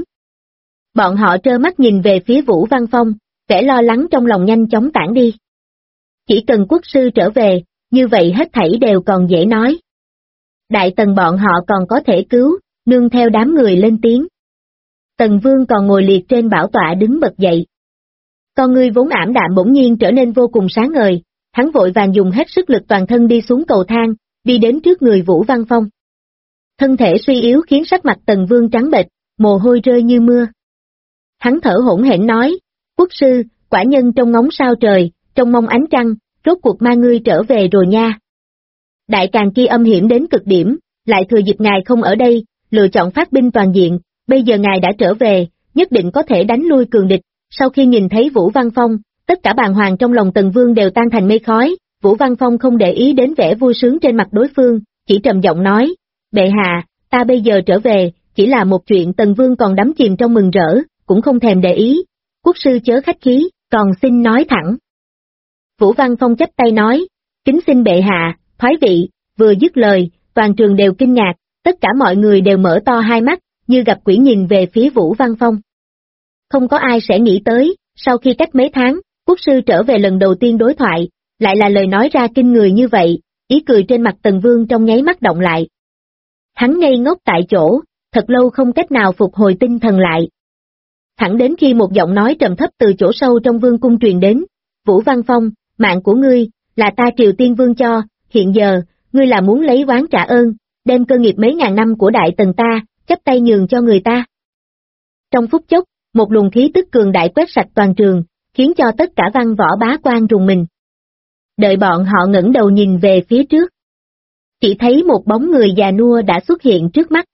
Bọn họ trơ mắt nhìn về phía Vũ Văn Phong, vẻ lo lắng trong lòng nhanh chóng tản đi. Chỉ cần quốc sư trở về, như vậy hết thảy đều còn dễ nói. Đại Tần bọn họ còn có thể cứu, nương theo đám người lên tiếng. Tần Vương còn ngồi liệt trên bảo tọa đứng bật dậy. Con ngươi vốn ảm đạm bỗng nhiên trở nên vô cùng sáng ngời, hắn vội vàng dùng hết sức lực toàn thân đi xuống cầu thang, đi đến trước người Vũ Văn Phong. Thân thể suy yếu khiến sắc mặt Tần Vương trắng bệch, mồ hôi rơi như mưa. Hắn thở hổn hển nói, quốc sư, quả nhân trông ngóng sao trời, trông mong ánh trăng, rốt cuộc ma ngươi trở về rồi nha. Đại Càn kia âm hiểm đến cực điểm, lại thừa dịp ngài không ở đây, lựa chọn phát binh toàn diện, bây giờ ngài đã trở về, nhất định có thể đánh lui cường địch. Sau khi nhìn thấy Vũ Văn Phong, tất cả bàng hoàng trong lòng Tần Vương đều tan thành mây khói, Vũ Văn Phong không để ý đến vẻ vui sướng trên mặt đối phương, chỉ trầm giọng nói, bệ hạ, ta bây giờ trở về, chỉ là một chuyện. Tần Vương còn đắm chìm trong mừng rỡ, cũng không thèm để ý, quốc sư chớ khách khí, còn xin nói thẳng. Vũ Văn Phong chắp tay nói, kính xin bệ hạ, thoái vị, vừa dứt lời, toàn trường đều kinh ngạc, tất cả mọi người đều mở to hai mắt, như gặp quỷ nhìn về phía Vũ Văn Phong. Không có ai sẽ nghĩ tới, sau khi cách mấy tháng, quốc sư trở về lần đầu tiên đối thoại, lại là lời nói ra kinh người như vậy, ý cười trên mặt Tần Vương trong nháy mắt động lại. Hắn ngây ngốc tại chỗ, thật lâu không cách nào phục hồi tinh thần lại. Thẳng đến khi một giọng nói trầm thấp từ chỗ sâu trong vương cung truyền đến, Vũ Văn Phong, mạng của ngươi, là ta Triều Tiên Vương cho, hiện giờ, ngươi là muốn lấy oán trả ơn, đem cơ nghiệp mấy ngàn năm của Đại Tần ta, chắp tay nhường cho người ta. Trong phút chốc, một luồng khí tức cường đại quét sạch toàn trường, khiến cho tất cả văn võ bá quan rùng mình. Đợi bọn họ ngẩng đầu nhìn về phía trước. Chỉ thấy một bóng người già nua đã xuất hiện trước mắt.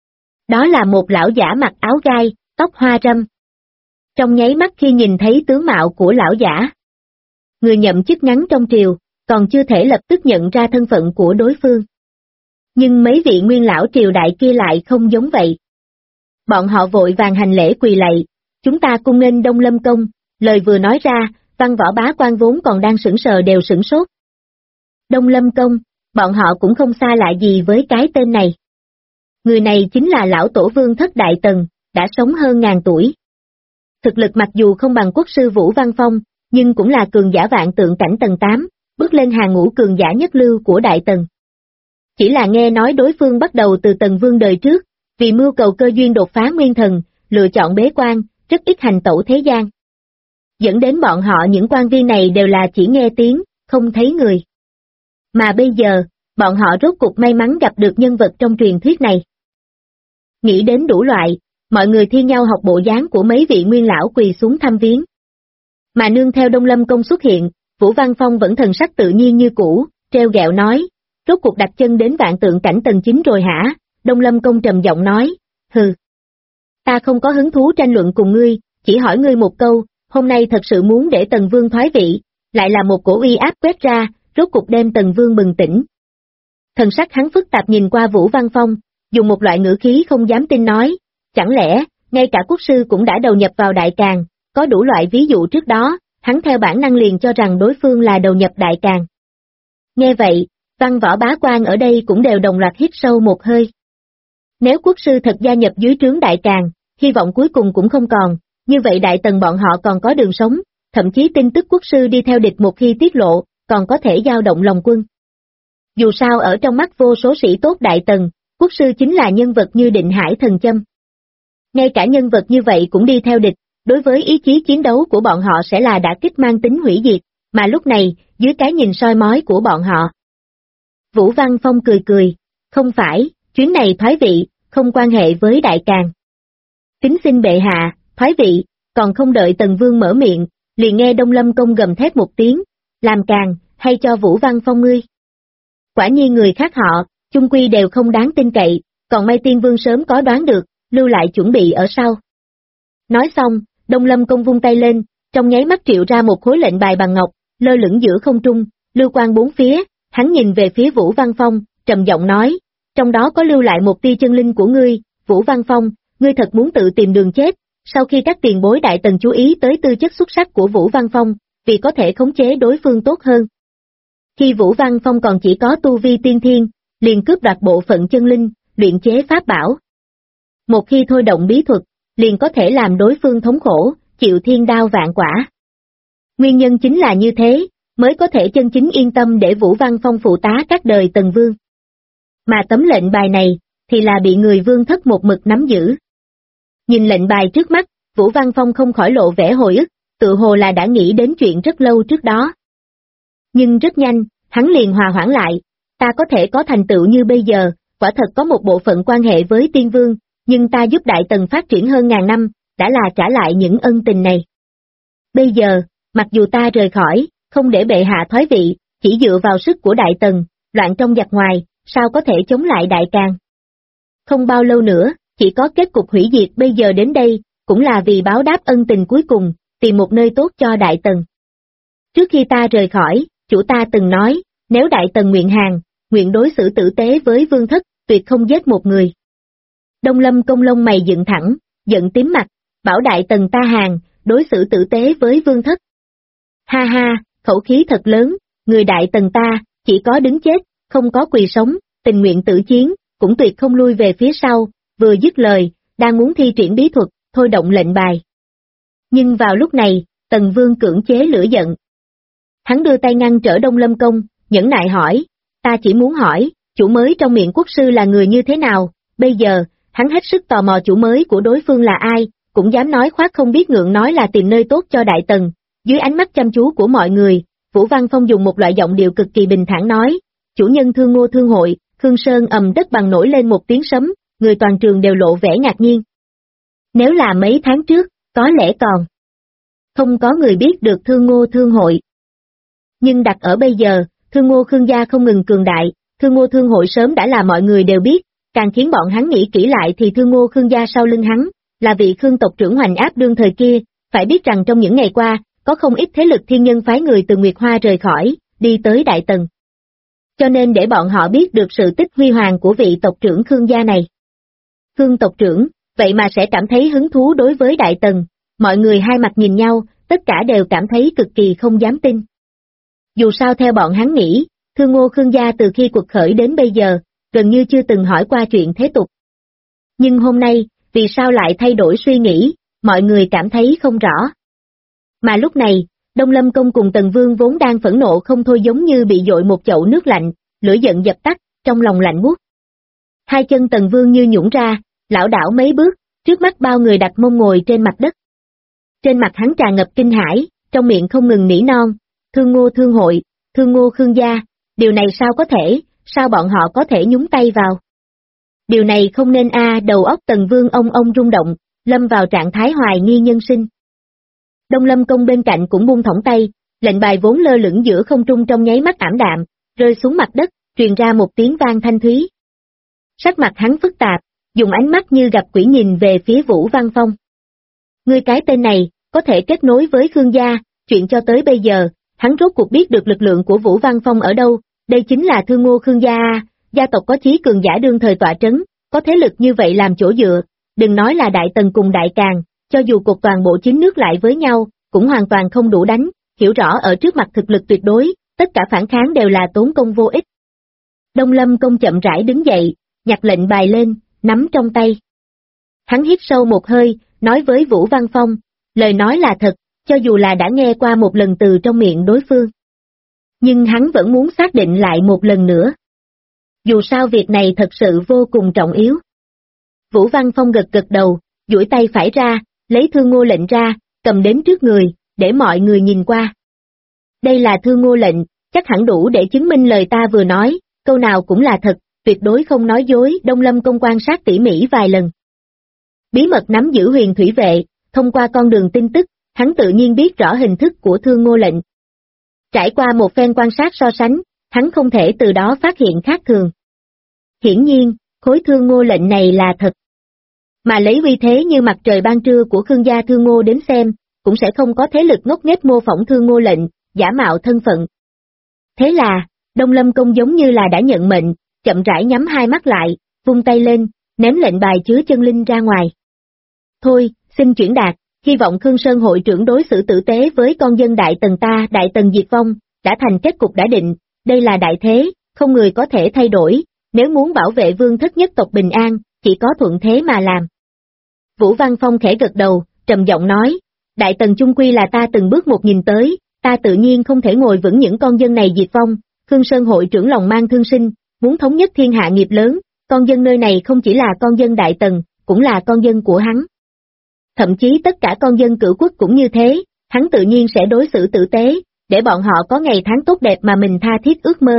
Đó là một lão giả mặc áo gai, tóc hoa râm. Trong nháy mắt khi nhìn thấy tướng mạo của lão giả, người nhậm chức ngắn trong triều, còn chưa thể lập tức nhận ra thân phận của đối phương. Nhưng mấy vị nguyên lão triều đại kia lại không giống vậy. Bọn họ vội vàng hành lễ quỳ lạy, chúng ta cung nghênh Đông Lâm Công, lời vừa nói ra, văn võ bá quan vốn còn đang sững sờ đều sửng sốt. Đông Lâm Công, bọn họ cũng không xa lạ gì với cái tên này. Người này chính là lão tổ vương thất Đại Tần, đã sống hơn ngàn tuổi. Thực lực mặc dù không bằng quốc sư Vũ Văn Phong, nhưng cũng là cường giả vạn tượng cảnh tầng 8, bước lên hàng ngũ cường giả nhất lưu của Đại Tần. Chỉ là nghe nói đối phương bắt đầu từ Tần Vương đời trước, vì mưu cầu cơ duyên đột phá nguyên thần, lựa chọn bế quan, rất ít hành tẩu thế gian. Dẫn đến bọn họ những quan viên này đều là chỉ nghe tiếng, không thấy người. Mà bây giờ, bọn họ rốt cục may mắn gặp được nhân vật trong truyền thuyết này. Nghĩ đến đủ loại, mọi người thi nhau học bộ dáng của mấy vị nguyên lão quỳ xuống thăm viếng. Mà nương theo Đông Lâm Công xuất hiện, Vũ Văn Phong vẫn thần sắc tự nhiên như cũ, treo gẹo nói, rốt cuộc đặt chân đến vạn tượng cảnh tầng 9 rồi hả? Đông Lâm Công trầm giọng nói, hừ. Ta không có hứng thú tranh luận cùng ngươi, chỉ hỏi ngươi một câu, hôm nay thật sự muốn để Tần Vương thoái vị, lại là một cổ uy áp quét ra, rốt cuộc đem Tần Vương bừng tỉnh. Thần sắc hắn phức tạp nhìn qua Vũ Văn Phong, dùng một loại ngữ khí không dám tin nói, chẳng lẽ, ngay cả quốc sư cũng đã đầu nhập vào Đại Càn, có đủ loại ví dụ trước đó, hắn theo bản năng liền cho rằng đối phương là đầu nhập Đại Càn. Nghe vậy, văn võ bá quan ở đây cũng đều đồng loạt hít sâu một hơi. Nếu quốc sư thật gia nhập dưới trướng Đại Càn, hy vọng cuối cùng cũng không còn, như vậy Đại Tần bọn họ còn có đường sống, thậm chí tin tức quốc sư đi theo địch một khi tiết lộ, còn có thể dao động lòng quân. Dù sao ở trong mắt vô số sĩ tốt Đại Tần, quốc sư chính là nhân vật như định hải thần châm. Ngay cả nhân vật như vậy cũng đi theo địch, đối với ý chí chiến đấu của bọn họ sẽ là đả kích mang tính hủy diệt, mà lúc này, dưới cái nhìn soi mói của bọn họ. Vũ Văn Phong cười cười, không phải, chuyến này thoái vị, không quan hệ với Đại Càn. Kính xin bệ hạ, thoái vị, còn không đợi Tần Vương mở miệng, liền nghe Đông Lâm Công gầm thét một tiếng, làm càn, hay cho Vũ Văn Phong ngươi. Quả nhiên người khác họ, chung quy đều không đáng tin cậy, còn may Tiên Vương sớm có đoán được, lưu lại chuẩn bị ở sau. Nói xong, Đông Lâm Công vung tay lên, trong nháy mắt triệu ra một khối lệnh bài bằng ngọc, lơ lửng giữa không trung, lưu quang bốn phía, hắn nhìn về phía Vũ Văn Phong, trầm giọng nói, trong đó có lưu lại một tia chân linh của ngươi, Vũ Văn Phong, ngươi thật muốn tự tìm đường chết. Sau khi các tiền bối Đại Tần chú ý tới tư chất xuất sắc của Vũ Văn Phong, vì có thể khống chế đối phương tốt hơn. Khi Vũ Văn Phong còn chỉ có tu vi tiên thiên, liền cướp đoạt bộ phận chân linh, luyện chế pháp bảo. Một khi thôi động bí thuật, liền có thể làm đối phương thống khổ, chịu thiên đao vạn quả. Nguyên nhân chính là như thế, mới có thể chân chính yên tâm để Vũ Văn Phong phụ tá các đời Tần Vương. Mà tấm lệnh bài này, thì là bị người Vương Thất một mực nắm giữ. Nhìn lệnh bài trước mắt, Vũ Văn Phong không khỏi lộ vẻ hồi ức, tự hồ là đã nghĩ đến chuyện rất lâu trước đó. Nhưng rất nhanh, hắn liền hòa hoãn lại, ta có thể có thành tựu như bây giờ, quả thật có một bộ phận quan hệ với Tiên Vương, nhưng ta giúp Đại Tần phát triển hơn ngàn năm, đã là trả lại những ân tình này. Bây giờ, mặc dù ta rời khỏi, không để bệ hạ thoái vị, chỉ dựa vào sức của Đại Tần, loạn trong giặc ngoài, sao có thể chống lại Đại Càn. Không bao lâu nữa, chỉ có kết cục hủy diệt bây giờ đến đây, cũng là vì báo đáp ân tình cuối cùng, tìm một nơi tốt cho Đại Tần. Trước khi ta rời khỏi, chủ ta từng nói, nếu Đại Tần nguyện hàng, nguyện đối xử tử tế với Vương Thất, tuyệt không giết một người. Đông Lâm Công lông mày dựng thẳng, giận tím mặt, bảo Đại Tần ta hàng, đối xử tử tế với Vương Thất. Ha ha, khẩu khí thật lớn, người Đại Tần ta, chỉ có đứng chết, không có quỳ sống, tình nguyện tử chiến, cũng tuyệt không lui về phía sau, vừa dứt lời, đang muốn thi triển bí thuật, thôi động lệnh bài. Nhưng vào lúc này, Tần Vương cưỡng chế lửa giận. Hắn đưa tay ngăn trở Đông Lâm Công, nhẫn nại hỏi, ta chỉ muốn hỏi, chủ mới trong miệng quốc sư là người như thế nào, bây giờ, hắn hết sức tò mò chủ mới của đối phương là ai, cũng dám nói khoác không biết ngượng nói là tìm nơi tốt cho Đại Tần. Dưới ánh mắt chăm chú của mọi người, Vũ Văn Phong dùng một loại giọng điệu cực kỳ bình thản nói, chủ nhân Thương Ngô Thương hội, Khương Sơn ầm đất bằng nổi lên một tiếng sấm, người toàn trường đều lộ vẻ ngạc nhiên. Nếu là mấy tháng trước, có lẽ còn không có người biết được Thương Ngô Thương hội. Nhưng đặt ở bây giờ, Thương Ngô Khương gia không ngừng cường đại, Thương Ngô Thương hội sớm đã là mọi người đều biết, càng khiến bọn hắn nghĩ kỹ lại thì Thương Ngô Khương gia sau lưng hắn, là vị Khương tộc trưởng hoành áp đương thời kia, phải biết rằng trong những ngày qua, có không ít thế lực thiên nhân phái người từ Nguyệt Hoa rời khỏi, đi tới Đại Tần. Cho nên để bọn họ biết được sự tích huy hoàng của vị tộc trưởng Khương gia này. Khương tộc trưởng, vậy mà sẽ cảm thấy hứng thú đối với Đại Tần, mọi người hai mặt nhìn nhau, tất cả đều cảm thấy cực kỳ không dám tin. Dù sao theo bọn hắn nghĩ, Thương Ngô Khương gia từ khi cuộc khởi đến bây giờ, gần như chưa từng hỏi qua chuyện thế tục. Nhưng hôm nay, vì sao lại thay đổi suy nghĩ, mọi người cảm thấy không rõ. Mà lúc này, Đông Lâm Công cùng Tần Vương vốn đang phẫn nộ không thôi giống như bị dội một chậu nước lạnh, lửa giận dập tắt, trong lòng lạnh buốt. Hai chân Tần Vương như nhũn ra, lảo đảo mấy bước, trước mắt bao người đặt mông ngồi trên mặt đất. Trên mặt hắn tràn ngập kinh hãi, trong miệng không ngừng nỉ non, Thương Ngô Thương hội, Thương Ngô Khương gia, điều này sao có thể, sao bọn họ có thể nhúng tay vào. Điều này không nên đầu óc Tần Vương ông rung động, lâm vào trạng thái hoài nghi nhân sinh. Đông Lâm Công bên cạnh cũng buông thõng tay, lệnh bài vốn lơ lửng giữa không trung trong nháy mắt ảm đạm, rơi xuống mặt đất, truyền ra một tiếng vang thanh thúy. Sắc mặt hắn phức tạp, dùng ánh mắt như gặp quỷ nhìn về phía Vũ Văn Phong. Ngươi cái tên này, có thể kết nối với Khương gia, chuyện cho tới bây giờ, hắn rốt cuộc biết được lực lượng của Vũ Văn Phong ở đâu, đây chính là Thương Ngô Khương gia gia tộc có chí cường giả đương thời tọa trấn, có thế lực như vậy làm chỗ dựa, đừng nói là Đại Tần cùng Đại Càn, cho dù cột toàn bộ chín nước lại với nhau, cũng hoàn toàn không đủ đánh, hiểu rõ ở trước mặt thực lực tuyệt đối, tất cả phản kháng đều là tốn công vô ích. Đông Lâm Công chậm rãi đứng dậy, nhặt lệnh bài lên, nắm trong tay. Hắn hít sâu một hơi, nói với Vũ Văn Phong, lời nói là thật, cho dù là đã nghe qua một lần từ trong miệng đối phương. Nhưng hắn vẫn muốn xác định lại một lần nữa. Dù sao việc này thật sự vô cùng trọng yếu. Vũ Văn Phong gật gật đầu, duỗi tay phải ra, lấy Thương Ngô lệnh ra, cầm đến trước người, để mọi người nhìn qua. Đây là Thương Ngô lệnh, chắc hẳn đủ để chứng minh lời ta vừa nói, câu nào cũng là thật, tuyệt đối không nói dối. Đông Lâm Công quan sát tỉ mỉ vài lần. Bí mật nắm giữ huyền thủy vệ, thông qua con đường tin tức, hắn tự nhiên biết rõ hình thức của Thương Ngô lệnh. Trải qua một phen quan sát so sánh, hắn không thể từ đó phát hiện khác thường. Hiển nhiên, khối Thương Ngô lệnh này là thật. Mà lấy uy thế như mặt trời ban trưa của Khương gia Thương Ngô đến xem, cũng sẽ không có thế lực ngốc nghếch mô phỏng Thương Ngô lệnh, giả mạo thân phận. Thế là, Đông Lâm Công giống như là đã nhận mệnh, chậm rãi nhắm hai mắt lại, vung tay lên, ném lệnh bài chứa chân linh ra ngoài. Thôi, xin chuyển đạt, hy vọng Khương Sơn hội trưởng đối xử tử tế với con dân Đại Tần ta. Đại Tần diệt vong, đã thành kết cục đã định, đây là đại thế, không người có thể thay đổi, nếu muốn bảo vệ vương thất nhất tộc bình an, chỉ có thuận thế mà làm. Vũ Văn Phong khẽ gật đầu, trầm giọng nói, Đại Tần chung quy là ta từng bước một nhìn tới, ta tự nhiên không thể ngồi vững những con dân này diệt vong. Khương Sơn hội trưởng lòng mang thương sinh, muốn thống nhất thiên hạ nghiệp lớn, con dân nơi này không chỉ là con dân Đại Tần, cũng là con dân của hắn. Thậm chí tất cả con dân Cửu Quốc cũng như thế, hắn tự nhiên sẽ đối xử tử tế, để bọn họ có ngày tháng tốt đẹp mà mình tha thiết ước mơ.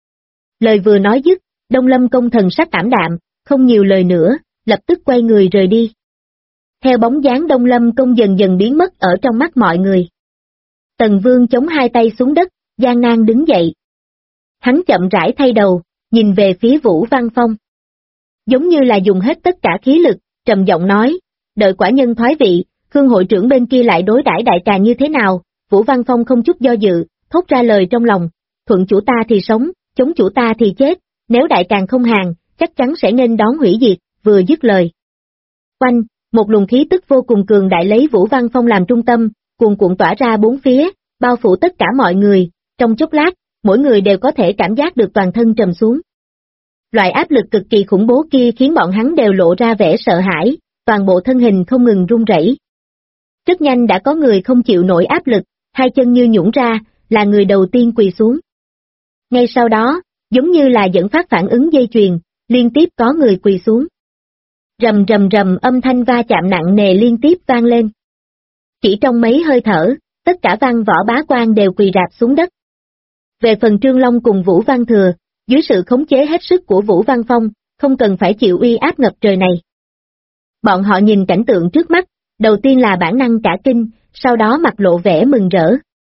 Lời vừa nói dứt, Đông Lâm Công thần sắc ảm đạm, không nhiều lời nữa, lập tức quay người rời đi. Theo bóng dáng Đông Lâm Công dần dần biến mất ở trong mắt mọi người. Tần Vương chống hai tay xuống đất, gian nan đứng dậy. Hắn chậm rãi thay đầu, nhìn về phía Vũ Văn Phong. Giống như là dùng hết tất cả khí lực, trầm giọng nói, đợi quả nhân thoái vị, Khương hội trưởng bên kia lại đối đãi đại trà như thế nào? Vũ Văn Phong không chút do dự, thốt ra lời trong lòng, thuận chủ ta thì sống, chống chủ ta thì chết, nếu đại tràng không hàng, chắc chắn sẽ nên đón hủy diệt. Vừa dứt lời. Oanh, một luồng khí tức vô cùng cường đại lấy Vũ Văn Phong làm trung tâm, cuồn cuộn tỏa ra bốn phía, bao phủ tất cả mọi người, trong chốc lát, mỗi người đều có thể cảm giác được toàn thân trầm xuống. Loại áp lực cực kỳ khủng bố kia khiến bọn hắn đều lộ ra vẻ sợ hãi, toàn bộ thân hình không ngừng run rẩy. Rất nhanh đã có người không chịu nổi áp lực, hai chân như nhũn ra, là người đầu tiên quỳ xuống. Ngay sau đó, giống như là dẫn phát phản ứng dây chuyền, liên tiếp có người quỳ xuống. Rầm rầm rầm, âm thanh va chạm nặng nề liên tiếp vang lên. Chỉ trong mấy hơi thở, tất cả văn võ bá quan đều quỳ rạp xuống đất. Về phần Trương Long cùng Vũ Văn Thừa, dưới sự khống chế hết sức của Vũ Văn Phong, không cần phải chịu uy áp ngập trời này. Bọn họ nhìn cảnh tượng trước mắt, đầu tiên là bản năng cả kinh, sau đó mặt lộ vẻ mừng rỡ.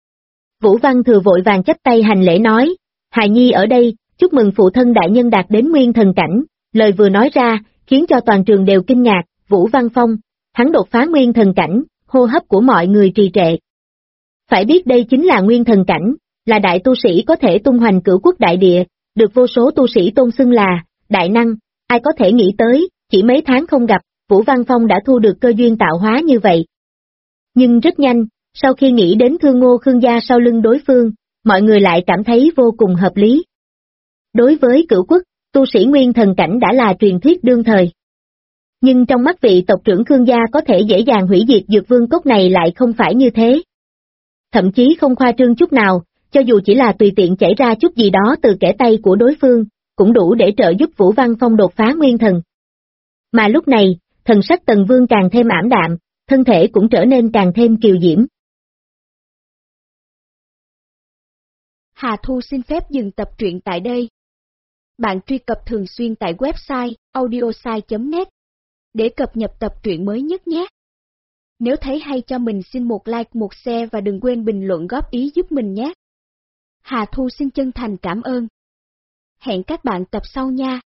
Vũ Văn Thừa vội vàng chắp tay hành lễ nói, hài nhi ở đây, chúc mừng phụ thân đại nhân đạt đến nguyên thần cảnh. Lời vừa nói ra, khiến cho toàn trường đều kinh ngạc. Vũ Văn Phong, hắn đột phá nguyên thần cảnh, hô hấp của mọi người trì trệ. Phải biết đây chính là nguyên thần cảnh, là đại tu sĩ có thể tung hoành Cửu Quốc đại địa, được vô số tu sĩ tôn xưng là đại năng, ai có thể nghĩ tới, chỉ mấy tháng không gặp, Vũ Văn Phong đã thu được cơ duyên tạo hóa như vậy. Nhưng rất nhanh, sau khi nghĩ đến Thương Ngô Khương gia sau lưng đối phương, mọi người lại cảm thấy vô cùng hợp lý. Đối với Cửu Quốc, tu sĩ nguyên thần cảnh đã là truyền thuyết đương thời. Nhưng trong mắt vị tộc trưởng Khương gia có thể dễ dàng hủy diệt Dược Vương cốc này lại không phải như thế. Thậm chí không khoa trương chút nào, cho dù chỉ là tùy tiện chảy ra chút gì đó từ kẽ tay của đối phương, cũng đủ để trợ giúp Vũ Văn Phong đột phá nguyên thần. Mà lúc này, thần sắc Tần Vương càng thêm ảm đạm, thân thể cũng trở nên càng thêm kiều diễm. Hà Thu xin phép dừng tập truyện tại đây. Bạn truy cập thường xuyên tại website audiosai.net để cập nhật tập truyện mới nhất nhé. Nếu thấy hay cho mình xin một like, một share và đừng quên bình luận góp ý giúp mình nhé. Hà Thu xin chân thành cảm ơn. Hẹn các bạn tập sau nha.